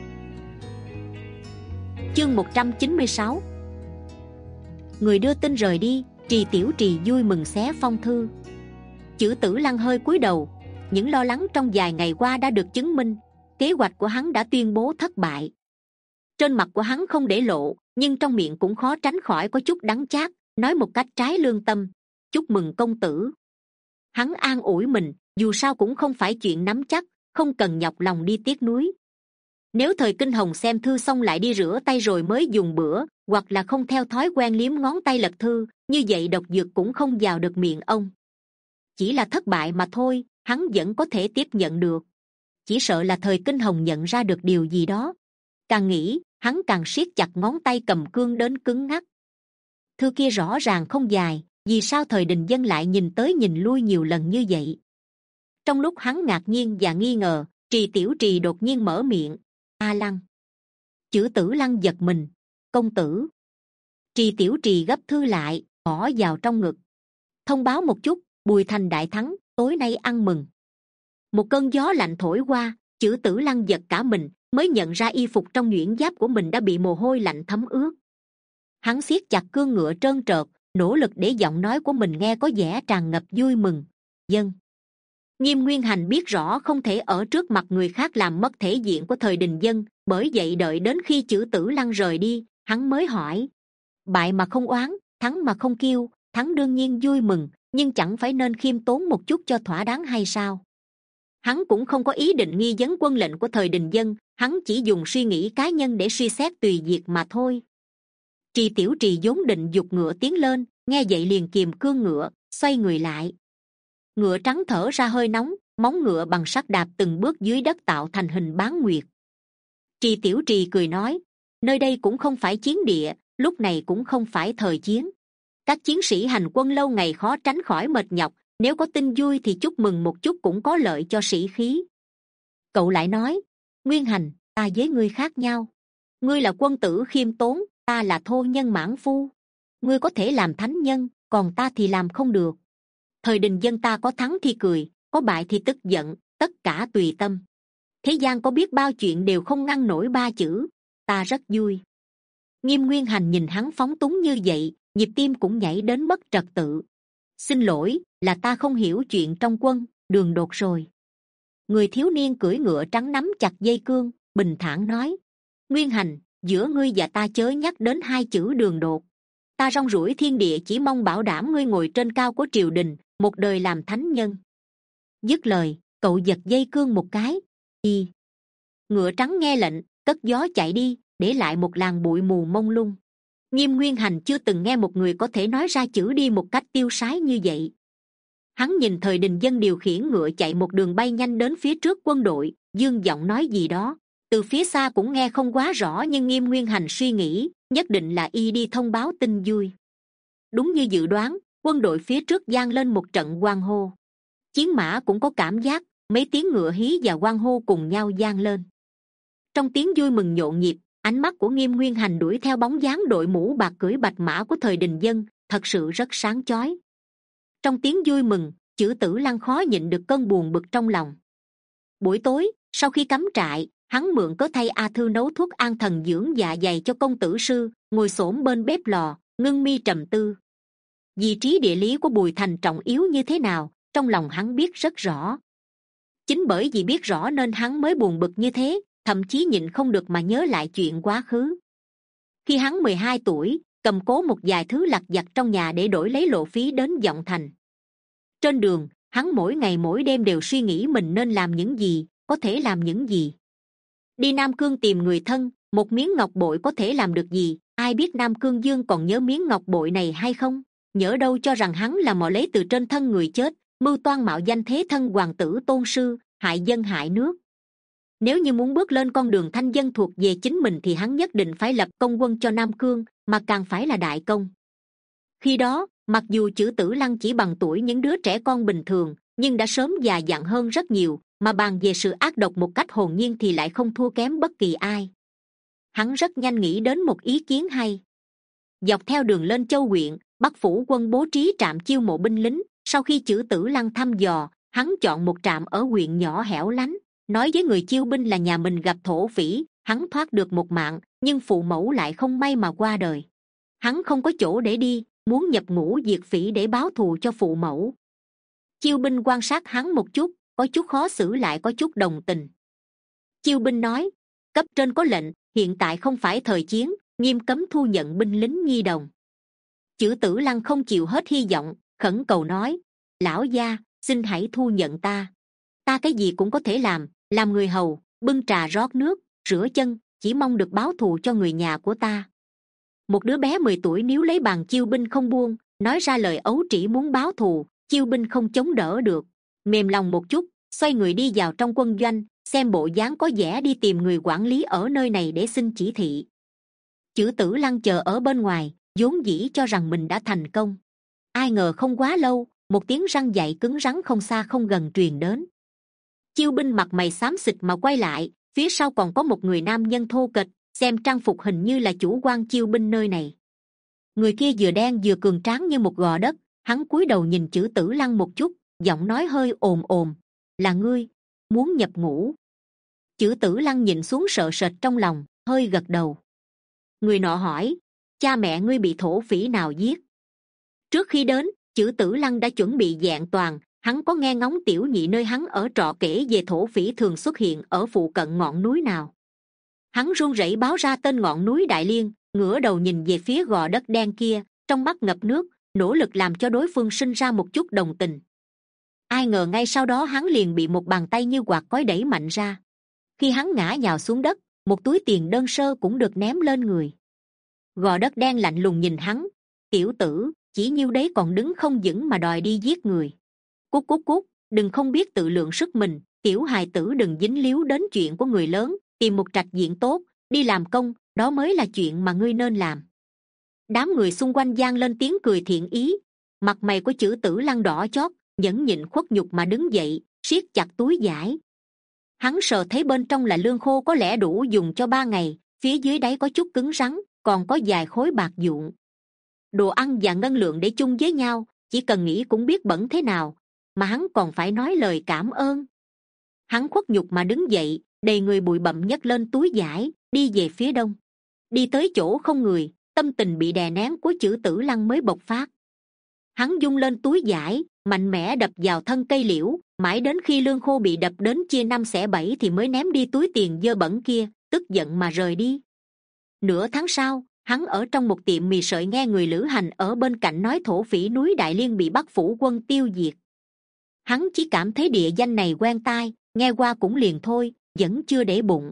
Chương một trăm chín mươi sáu. Người đưa tin rời đi, Trì Tiểu Trì vui mừng xé phong thư. Chữ Tử Lăng hơi cúi đầu. Những lo lắng trong vài ngày qua đã được chứng minh. Kế hoạch của hắn đã tuyên bố thất bại. Trên mặt của hắn không để lộ, nhưng trong miệng cũng khó tránh khỏi có chút đắng chát, nói một cách trái lương tâm: chúc mừng công tử. Hắn an ủi mình, dù sao cũng không phải chuyện nắm chắc, không cần nhọc lòng đi tiếc nuối. Nếu thời Kinh Hồng xem thư xong lại đi rửa tay rồi mới dùng bữa, hoặc là không theo thói quen liếm ngón tay lật thư, như vậy độc dược cũng không vào được miệng ông. Chỉ là thất bại mà thôi, hắn vẫn có thể tiếp nhận được. Chỉ sợ là thời Kinh Hồng nhận ra được điều gì đó. Càng nghĩ, hắn càng siết chặt ngón tay cầm cương đến cứng ngắc. Thư kia rõ ràng không dài, vì sao thời Đình Dân lại nhìn tới nhìn lui nhiều lần như vậy? Trong lúc hắn ngạc nhiên và nghi ngờ, Trì Tiểu Trì đột nhiên mở miệng: A Lăng. Chữ Tử Lăng giật mình: công tử. Trì Tiểu Trì gấp thư lại, bỏ vào trong ngực. Thông báo một chút, Bùi Thành đại thắng, tối nay ăn mừng. Một cơn gió lạnh thổi qua, Chữ Tử Lăng giật cả mình, mới nhận ra y phục trong nhuyễn giáp của mình đã bị mồ hôi lạnh thấm ướt. Hắn siết chặt cương ngựa trơn trợt, nỗ lực để giọng nói của mình nghe có vẻ tràn ngập vui mừng. Dân. Nghiêm Nguyên Hành biết rõ không thể ở trước mặt người khác làm mất thể diện của thời Đình Dân, bởi vậy đợi đến khi Chữ Tử Lăng rời đi, hắn mới hỏi: bại mà không oán, thắng mà không kiêu, thắng đương nhiên vui mừng, nhưng chẳng phải nên khiêm tốn một chút cho thỏa đáng hay sao? Hắn cũng không có ý định nghi vấn quân lệnh của thời Đình Dân, hắn chỉ dùng suy nghĩ cá nhân để suy xét tùy việc mà thôi. Trì Tiểu Trì vốn định giục ngựa tiến lên, nghe vậy liền kìm cương ngựa, xoay người lại. Ngựa trắng thở ra hơi nóng, móng ngựa bằng sắt đạp từng bước dưới đất tạo thành hình bán nguyệt. Trì Tiểu Trì cười nói: nơi đây cũng không phải chiến địa, lúc này cũng không phải thời chiến. Các chiến sĩ hành quân lâu ngày khó tránh khỏi mệt nhọc, nếu có tin vui thì chúc mừng một chút cũng có lợi cho sĩ khí. Cậu lại nói: Nguyên Hành, ta với ngươi khác nhau. Ngươi là quân tử khiêm tốn, ta là thô nhân mãn phu. Ngươi có thể làm thánh nhân, còn ta thì làm không được. Thời Đình Dân ta có thắng thì cười, có bại thì tức giận, tất cả tùy tâm. Thế gian có biết bao chuyện đều không ngăn nổi ba chữ, ta rất vui. Nghiêm Nguyên Hành nhìn hắn phóng túng như vậy, nhịp tim cũng nhảy đến mất trật tự. Xin lỗi, là ta không hiểu chuyện trong quân, đường đột rồi. Người thiếu niên cưỡi ngựa trắng nắm chặt dây cương, bình thản nói: Nguyên Hành, giữa ngươi và ta chớ nhắc đến hai chữ đường đột. Ta rong ruổi thiên địa chỉ mong bảo đảm ngươi ngồi trên cao của triều đình, một đời làm thánh nhân. Dứt lời, cậu giật dây cương một cái. Y. Ngựa trắng nghe lệnh, cất gió chạy đi, để lại một làn bụi mù mông lung. Nghiêm Nguyên Hành chưa từng nghe một người có thể nói ra chữ đi một cách tiêu sái như vậy. Hắn nhìn thời Đình Dân điều khiển ngựa chạy một đường bay nhanh đến phía trước quân đội, dương giọng nói gì đó. Từ phía xa cũng nghe không quá rõ, nhưng Nghiêm Nguyên Hành suy nghĩ, nhất định là y đi thông báo tin vui. Đúng như dự đoán, quân đội phía trước vang lên một trận hoan hô. chiến mã cũng có cảm giác, mấy tiếng ngựa hí và hoan hô cùng nhau vang lên. Trong tiếng vui mừng nhộn nhịp, ánh mắt của Nghiêm Nguyên Hành đuổi theo bóng dáng đội mũ bạc cưỡi bạch mã của thời Đình Dân, thật sự rất sáng chói. Trong tiếng vui mừng, Chử Tử Lăng khó nhịn được cơn buồn bực trong lòng. Buổi tối, sau khi cắm trại, hắn mượn cớ thay A Thư nấu thuốc an thần dưỡng dạ dày cho công tử sư, ngồi xổm bên bếp lò, ngưng mi trầm tư. Vị trí địa lý của Bùi Thành trọng yếu như thế nào, trong lòng hắn biết rất rõ. Chính bởi vì biết rõ nên hắn mới buồn bực như thế, thậm chí nhịn không được mà nhớ lại chuyện quá khứ. Khi hắn mười hai tuổi, cầm cố một vài thứ lặt vặt trong nhà để đổi lấy lộ phí đến Vọng Thành. Trên đường, hắn mỗi ngày mỗi đêm đều suy nghĩ mình nên làm những gì, có thể làm những gì. Đi Nam Cương tìm người thân, một miếng ngọc bội có thể làm được gì, ai biết Nam Cương Dương còn nhớ miếng ngọc bội này hay không? Nhỡ đâu cho rằng hắn là mò lấy từ trên thân người chết, mưu toan mạo danh thế thân hoàng tử tôn sư, hại dân hại nước. Nếu như muốn bước lên con đường thanh dân thuộc về chính mình thì hắn nhất định phải lập công quân cho Nam Cương, mà càng phải là đại công. Khi đó, mặc dù Chử Tử Lăng chỉ bằng tuổi những đứa trẻ con bình thường, nhưng đã sớm già dặn hơn rất nhiều, mà bàn về sự ác độc một cách hồn nhiên thì lại không thua kém bất kỳ ai. Hắn rất nhanh nghĩ đến một ý kiến hay. Dọc theo đường lên Châu huyện, Bắc phủ quân bố trí trạm chiêu mộ binh lính. Sau khi Chử Tử Lăng thăm dò, hắn chọn một trạm ở huyện nhỏ hẻo lánh, nói với người chiêu binh là nhà mình gặp thổ phỉ, hắn thoát được một mạng, nhưng phụ mẫu lại không may mà qua đời. Hắn không có chỗ để đi, muốn nhập ngũ diệt phỉ để báo thù cho phụ mẫu. Chiêu binh quan sát hắn một chút, có chút khó xử lại có chút đồng tình. Chiêu binh nói, cấp trên có lệnh, hiện tại không phải thời chiến, nghiêm cấm thu nhận binh lính nhi đồng. Chử Tử Lăng không chịu hết hy vọng, khẩn cầu nói, lão gia, xin hãy thu nhận ta. Ta cái gì cũng có thể làm, làm người hầu, bưng trà rót nước, rửa chân, chỉ mong được báo thù cho người nhà của ta. Một đứa bé mười tuổi nếu lấy bàn chiêu binh không buông, nói ra lời ấu trĩ muốn báo thù, chiêu binh không chống đỡ được, mềm lòng một chút, xoay người đi vào trong quân doanh, xem bộ dáng có vẻ đi tìm người quản lý ở nơi này để xin chỉ thị. Chử Tử Lăng chờ ở bên ngoài, vốn dĩ cho rằng mình đã thành công. Ai ngờ không quá lâu, một tiếng răng dạy cứng rắn không xa không gần truyền đến. Chiêu binh mặt mày xám xịt mà quay lại, phía sau còn có một người nam nhân thô kệch, xem trang phục hình như là chủ quan chiêu binh nơi này. Người kia vừa đen vừa cường tráng như một gò đất, hắn cúi đầu nhìn Chử Tử Lăng một chút, giọng nói hơi ồm ồm, là ngươi muốn nhập ngũ? Chử Tử Lăng nhìn xuống sợ sệt trong lòng, hơi gật đầu. Người nọ hỏi, cha mẹ ngươi bị thổ phỉ nào giết? Trước khi đến, Chử Tử Lăng đã chuẩn bị vẹn toàn, hắn có nghe ngóng tiểu nhị nơi hắn ở trọ kể về thổ phỉ thường xuất hiện ở phụ cận ngọn núi nào. Hắn run rẩy báo ra tên ngọn núi Đại Liên, ngửa đầu nhìn về phía gò đất đen kia, trong mắt ngập nước, nỗ lực làm cho đối phương sinh ra một chút đồng tình. Ai ngờ ngay sau đó hắn liền bị một bàn tay như quạt cối đẩy mạnh ra. Khi hắn ngã nhào xuống đất, một túi tiền đơn sơ cũng được ném lên người. Gò đất đen lạnh lùng nhìn hắn, tiểu tử, chỉ nhiêu đấy còn đứng không vững mà đòi đi giết người. Cút cút cút, đừng không biết tự lượng sức mình, tiểu hài tử đừng dính líu đến chuyện của người lớn, tìm một trạch viện tốt, đi làm công, đó mới là chuyện mà ngươi nên làm. Đám người xung quanh vang lên tiếng cười thiện ý, mặt mày của Chử Tử Lăng đỏ chót, nhẫn nhịn khuất nhục mà đứng dậy, siết chặt túi vải. Hắn sờ thấy bên trong là lương khô có lẽ đủ dùng cho ba ngày, phía dưới đáy có chút cứng rắn, còn có vài khối bạc vụn. Đồ ăn và ngân lượng để chung với nhau, chỉ cần nghĩ cũng biết bẩn thế nào, mà hắn còn phải nói lời cảm ơn. Hắn khuất nhục mà đứng dậy, đầy người bụi bặm nhấc lên túi vải, đi về phía đông. Đi tới chỗ không người, tâm tình bị đè nén của Chử Tử Lăng mới bộc phát. Hắn vung lên túi vải, mạnh mẽ đập vào thân cây liễu, mãi đến khi lương khô bị đập đến chia năm xẻ bảy thì mới ném đi túi tiền dơ bẩn kia, tức giận mà rời đi. Nửa tháng sau, hắn ở trong một tiệm mì sợi nghe người lữ hành ở bên cạnh nói thổ phỉ núi Đại Liên bị Bắc phủ quân tiêu diệt. Hắn chỉ cảm thấy địa danh này quen tai, nghe qua cũng liền thôi, vẫn chưa để bụng.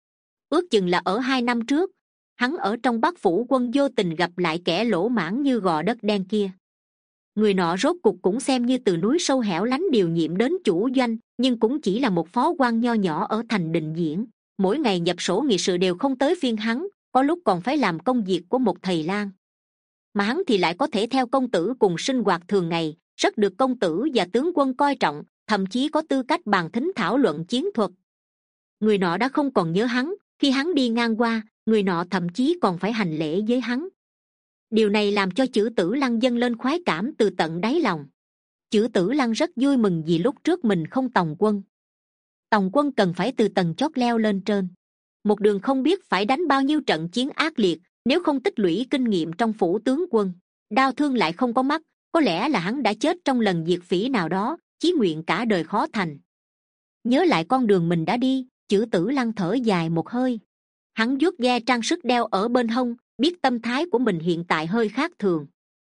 Ước chừng là ở hai năm trước, hắn ở trong Bắc phủ quân vô tình gặp lại kẻ lỗ mãng như gò đất đen kia. Người nọ rốt cục cũng xem như từ núi sâu hẻo lánh điều nhiệm đến chủ doanh, nhưng cũng chỉ là một phó quan nho nhỏ ở thành Định Diễn. Mỗi ngày nhập sổ nghị sự đều không tới phiên hắn, có lúc còn phải làm công việc của một thầy lang. Mà hắn thì lại có thể theo công tử cùng sinh hoạt thường ngày, rất được công tử và tướng quân coi trọng, thậm chí có tư cách bàn thính thảo luận chiến thuật. Người nọ đã không còn nhớ hắn, khi hắn đi ngang qua, người nọ thậm chí còn phải hành lễ với hắn. Điều này làm cho Chử Tử Lăng dâng lên khoái cảm từ tận đáy lòng. Chử Tử Lăng rất vui mừng vì lúc trước mình không tòng quân. Tòng quân cần phải từ tầng chót leo lên trên, một đường không biết phải đánh bao nhiêu trận chiến ác liệt. Nếu không tích lũy kinh nghiệm trong phủ tướng quân, đau thương lại không có mắt, có lẽ là hắn đã chết trong lần diệt phỉ nào đó, chí nguyện cả đời khó thành. Nhớ lại con đường mình đã đi, Chử Tử Lăng thở dài một hơi. Hắn vuốt ve trang sức đeo ở bên hông, biết tâm thái của mình hiện tại hơi khác thường.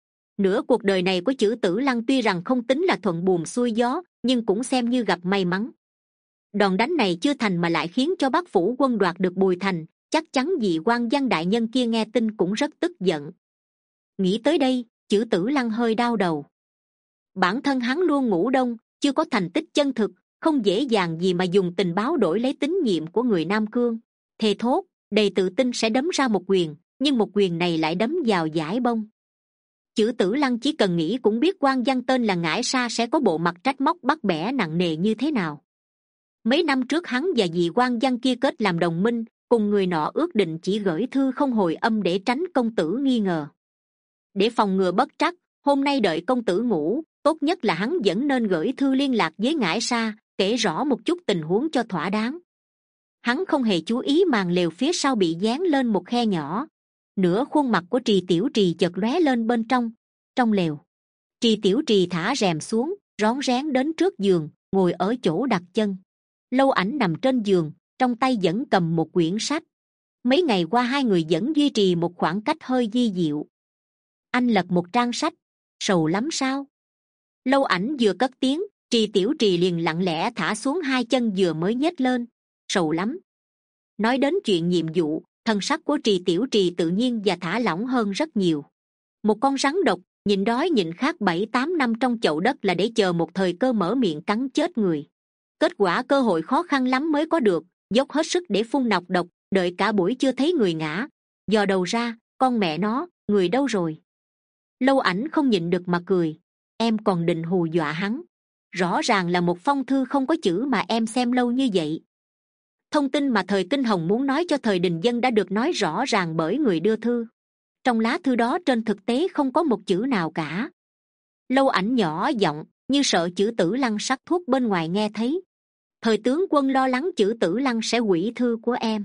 Nửa cuộc đời này của Chử Tử Lăng tuy rằng không tính là thuận buồm xuôi gió, nhưng cũng xem như gặp may mắn. Đòn đánh này chưa thành mà lại khiến cho Bắc phủ quân đoạt được Bùi Thành, chắc chắn vị quan văn đại nhân kia nghe tin cũng rất tức giận. Nghĩ tới đây, Chử Tử Lăng hơi đau đầu. Bản thân hắn luôn ngủ đông, chưa có thành tích chân thực, không dễ dàng gì mà dùng tình báo đổi lấy tín nhiệm của người Nam Cương. Thề thốt, đầy tự tin sẽ đấm ra một quyền, nhưng một quyền này lại đấm vào dải bông. Chử Tử Lăng chỉ cần nghĩ cũng biết quan văn tên là Ngải Sa sẽ có bộ mặt trách móc bắt bẻ nặng nề như thế nào. Mấy năm trước hắn và vị quan văn kia kết làm đồng minh, cùng người nọ ước định chỉ gửi thư không hồi âm để tránh công tử nghi ngờ. Để phòng ngừa bất trắc, hôm nay đợi công tử ngủ, tốt nhất là hắn vẫn nên gửi thư liên lạc với Ngải Sa, kể rõ một chút tình huống cho thỏa đáng. Hắn không hề chú ý màn lều phía sau bị dán lên một khe nhỏ. Nửa khuôn mặt của Trì Tiểu Trì chợt lóe lên bên trong. Trong lều, Trì Tiểu Trì thả rèm xuống, rón rén đến trước giường, ngồi ở chỗ đặt chân. Lâu Ảnh nằm trên giường, trong tay vẫn cầm một quyển sách. Mấy ngày qua hai người vẫn duy trì một khoảng cách hơi vi diệu. Anh lật một trang sách. Sầu lắm sao? Lâu Ảnh vừa cất tiếng, Trì Tiểu Trì liền lặng lẽ thả xuống hai chân vừa mới nhếch lên. Sầu lắm. Nói đến chuyện nhiệm vụ, thân sắc của Trì Tiểu Trì tự nhiên và thả lỏng hơn rất nhiều. Một con rắn độc, nhịn đói nhịn khát bảy tám năm trong chậu đất là để chờ một thời cơ mở miệng cắn chết người. Kết quả cơ hội khó khăn lắm mới có được, dốc hết sức để phun nọc độc, đợi cả buổi chưa thấy người ngã. Dò đầu ra, con mẹ nó, người đâu rồi? Lâu Ảnh không nhịn được mà cười. Em còn định hù dọa hắn. Rõ ràng là một phong thư không có chữ mà em xem lâu như vậy. Thông tin mà thời Kinh Hồng muốn nói cho thời Đình Dân đã được nói rõ ràng bởi người đưa thư. Trong lá thư đó trên thực tế không có một chữ nào cả. Lâu Ảnh nhỏ giọng, như sợ Chử Tử Lăng sắc thuốc bên ngoài nghe thấy. Thời tướng quân lo lắng Chử Tử Lăng sẽ hủy thư của em.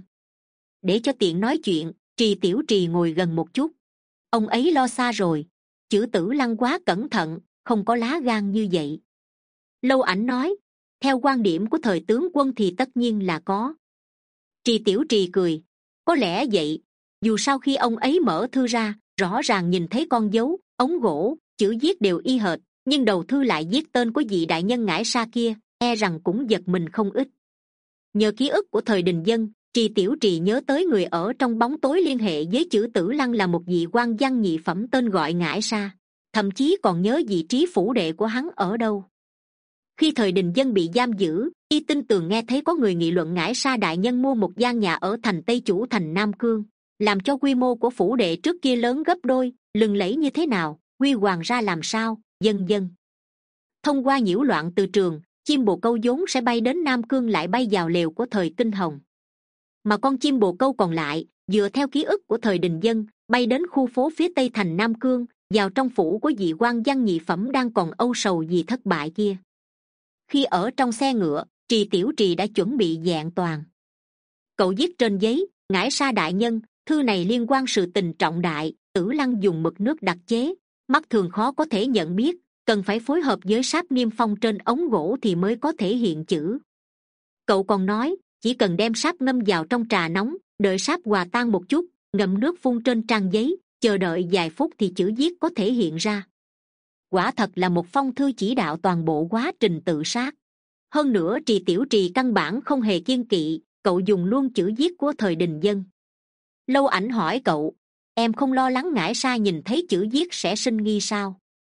Để cho tiện nói chuyện, Trì Tiểu Trì ngồi gần một chút. Ông ấy lo xa rồi. Chử Tử Lăng quá cẩn thận, không có lá gan như vậy. Lâu Ảnh nói, theo quan điểm của thời tướng quân thì tất nhiên là có. Trì Tiểu Trì cười, có lẽ vậy. Dù sao khi ông ấy mở thư ra, rõ ràng nhìn thấy con dấu, ống gỗ, chữ viết đều y hệt, nhưng đầu thư lại viết tên của vị đại nhân Ngải Sa kia, e rằng cũng giật mình không ít. Nhờ ký ức của thời Đình Dân, Trì Tiểu Trì nhớ tới người ở trong bóng tối liên hệ với Chử Tử Lăng là một vị quan văn nhị phẩm tên gọi Ngải Sa, thậm chí còn nhớ vị trí phủ đệ của hắn ở đâu. Khi thời Đình Dân bị giam giữ, y tin tường nghe thấy có người nghị luận Ngải Sa đại nhân mua một gian nhà ở thành Tây Chủ thành Nam Cương, làm cho quy mô của phủ đệ trước kia lớn gấp đôi, lừng lẫy như thế nào, huy hoàng ra làm sao, vân vân. Thông qua nhiễu loạn từ trường, chim bồ câu vốn sẽ bay đến Nam Cương lại bay vào lều của thời Kinh Hồng, mà con chim bồ câu còn lại dựa theo ký ức của thời Đình Dân bay đến khu phố phía tây thành Nam Cương, vào trong phủ của vị quan văn nhị phẩm đang còn âu sầu vì thất bại kia. Khi ở trong xe ngựa, Trì Tiểu Trì đã chuẩn bị vẹn toàn. Cậu viết trên giấy, Ngải Sa đại nhân, thư này liên quan sự tình trọng đại, Tử Lăng dùng mực nước đặc chế, mắt thường khó có thể nhận biết, cần phải phối hợp với sáp niêm phong trên ống gỗ thì mới có thể hiện chữ. Cậu còn nói, chỉ cần đem sáp ngâm vào trong trà nóng, đợi sáp hòa tan một chút, ngậm nước phun trên trang giấy, chờ đợi vài phút thì chữ viết có thể hiện ra. Quả thật là một phong thư chỉ đạo toàn bộ quá trình tự sát. Hơn nữa Trì Tiểu Trì căn bản không hề kiêng kỵ, cậu dùng luôn chữ viết của thời Đình Dân. Lâu Ảnh hỏi cậu, em không lo lắng Ngải Sa nhìn thấy chữ viết sẽ sinh nghi sao?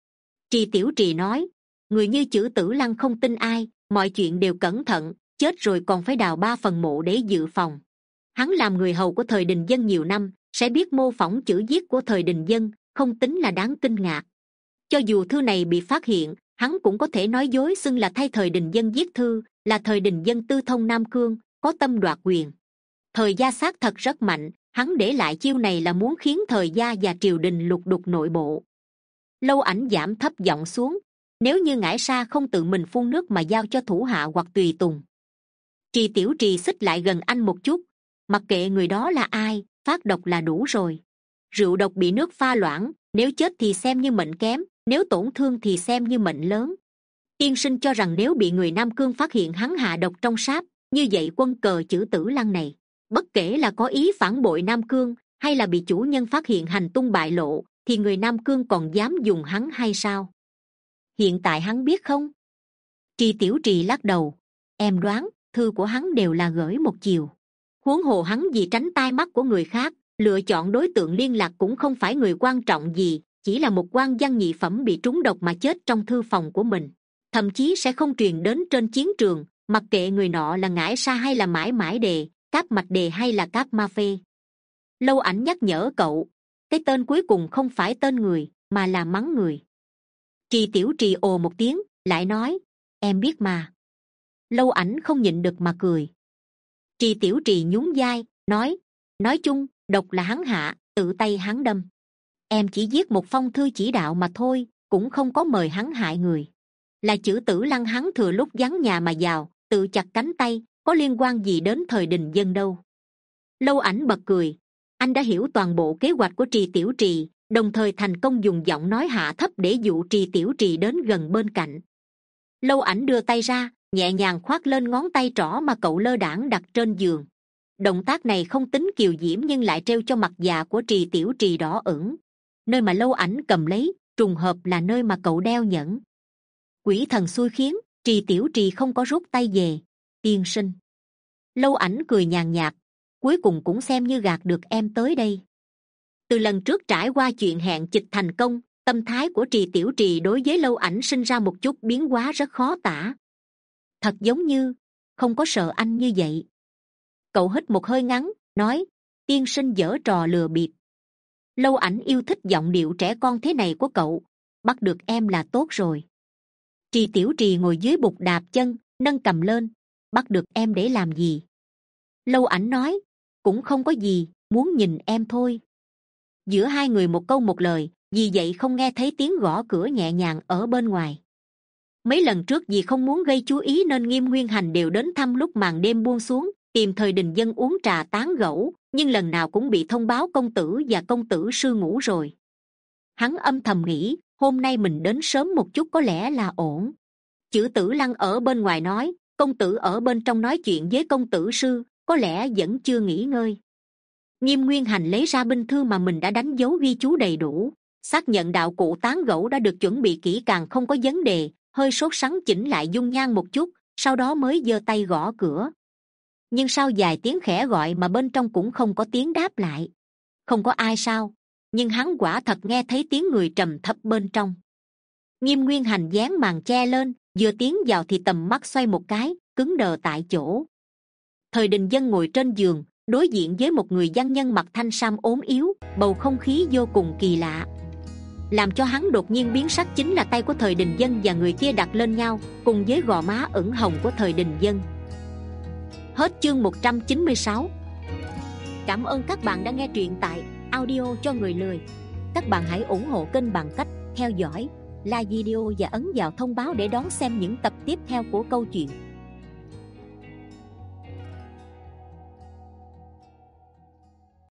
Trì Tiểu Trì nói, người như Chử Tử Lăng không tin ai, mọi chuyện đều cẩn thận, chết rồi còn phải đào ba phần mộ để dự phòng. Hắn làm người hầu của thời Đình Dân nhiều năm, sẽ biết mô phỏng chữ viết của thời Đình Dân, không tính là đáng kinh ngạc. Cho dù thư này bị phát hiện, hắn cũng có thể nói dối xưng là thay thời Đình Dân viết thư, là thời Đình Dân tư thông Nam Cương, có tâm đoạt quyền. Thời gia xác thật rất mạnh, hắn để lại chiêu này là muốn khiến thời gia và triều đình lục đục nội bộ. Lâu Ảnh giảm thấp giọng xuống, nếu như Ngải Sa không tự mình phun nước mà giao cho thủ hạ hoặc tùy tùng. Trì Tiểu Trì xích lại gần anh một chút, mặc kệ người đó là ai, phát độc là đủ rồi. Rượu độc bị nước pha loãng, nếu chết thì xem như mệnh kém, nếu tổn thương thì xem như mệnh lớn. Tiên sinh cho rằng nếu bị người Nam Cương phát hiện hắn hạ độc trong sáp, như vậy quân cờ chữ Tử Lăng này, bất kể là có ý phản bội Nam Cương hay là bị chủ nhân phát hiện hành tung bại lộ, thì người Nam Cương còn dám dùng hắn hay sao? Hiện tại hắn biết không? Trì Tiểu Trì lắc đầu, em đoán thư của hắn đều là gửi một chiều. Huống hồ hắn vì tránh tai mắt của người khác, lựa chọn đối tượng liên lạc cũng không phải người quan trọng gì, chỉ là một quan văn nhị phẩm bị trúng độc mà chết trong thư phòng của mình, thậm chí sẽ không truyền đến trên chiến trường, mặc kệ người nọ là Ngải Sa hay là Mãi Mãi Đề, Cáp Mạch Đề hay là Cáp Ma Phê. Lâu Ảnh nhắc nhở cậu, cái tên cuối cùng không phải tên người mà là mắng người. Trì Tiểu Trì ồ một tiếng, lại nói, em biết mà. Lâu Ảnh không nhịn được mà cười. Trì Tiểu Trì nhún vai, nói, nói chung độc là hắn hạ, tự tay hắn đâm. Em chỉ viết một phong thư chỉ đạo mà thôi, cũng không có mời hắn hại người. Là chữ Tử Lăng hắn thừa lúc vắng nhà mà vào, tự chặt cánh tay, có liên quan gì đến thời Đình Dân đâu. Lâu Ảnh bật cười, anh đã hiểu toàn bộ kế hoạch của Trì Tiểu Trì, đồng thời thành công dùng giọng nói hạ thấp để dụ Trì Tiểu Trì đến gần bên cạnh. Lâu Ảnh đưa tay ra, nhẹ nhàng khoác lên ngón tay trỏ mà cậu lơ đãng đặt trên giường. Động tác này không tính kiều diễm nhưng lại treo cho mặt già của Trì Tiểu Trì đỏ ửng. Nơi mà Lâu Ảnh cầm lấy, trùng hợp là nơi mà cậu đeo nhẫn. Quỷ thần xui khiến, Trì Tiểu Trì không có rút tay về. Tiên sinh. Lâu Ảnh cười nhàn nhạt, cuối cùng cũng xem như gạt được em tới đây. Từ lần trước trải qua chuyện hẹn chịch thành công, tâm thái của Trì Tiểu Trì đối với Lâu Ảnh sinh ra một chút biến hóa rất khó tả. Thật giống như không có sợ anh như vậy. Cậu hít một hơi ngắn, nói, tiên sinh giở trò lừa bịp. Lâu Ảnh yêu thích giọng điệu trẻ con thế này của cậu, bắt được em là tốt rồi. Trì Tiểu Trì ngồi dưới bục đạp chân, nâng cầm lên, bắt được em để làm gì? Lâu Ảnh nói, cũng không có gì, muốn nhìn em thôi. Giữa hai người một câu một lời, vì vậy không nghe thấy tiếng gõ cửa nhẹ nhàng ở bên ngoài. Mấy lần trước vì không muốn gây chú ý nên Nghiêm Nguyên Hành đều đến thăm lúc màn đêm buông xuống, tìm thời Đình Dân uống trà tán gẫu, nhưng lần nào cũng bị thông báo công tử và công tử sư ngủ rồi. Hắn âm thầm nghĩ, hôm nay mình đến sớm một chút có lẽ là ổn. Chữ Tử Lăng ở bên ngoài nói, công tử ở bên trong nói chuyện với công tử sư, có lẽ vẫn chưa nghỉ ngơi. Nghiêm Nguyên Hành lấy ra binh thư mà mình đã đánh dấu ghi chú đầy đủ, xác nhận đạo cụ tán gẫu đã được chuẩn bị kỹ càng không có vấn đề, hơi sốt sắng chỉnh lại dung nhan một chút, sau đó mới giơ tay gõ cửa. Nhưng sau vài tiếng khẽ gọi mà bên trong cũng không có tiếng đáp lại. Không có ai sao, nhưng hắn quả thật nghe thấy tiếng người trầm thấp bên trong. Nghiêm Nguyên Hành dán màn che lên, vừa tiến vào thì tầm mắt xoay một cái, cứng đờ tại chỗ. Thời Đình Dân ngồi trên giường, đối diện với một người văn nhân mặc thanh sam ốm yếu, bầu không khí vô cùng kỳ lạ. Làm cho hắn đột nhiên biến sắc chính là tay của thời Đình Dân và người kia đặt lên nhau, cùng với gò má ửng hồng của thời Đình Dân. Hết chương một trăm chín mươi sáu. Cảm ơn các bạn đã nghe truyện tại audio cho người lười. Các bạn hãy ủng hộ kênh bằng cách theo dõi, like video và ấn vào thông báo để đón xem những tập tiếp theo của câu chuyện.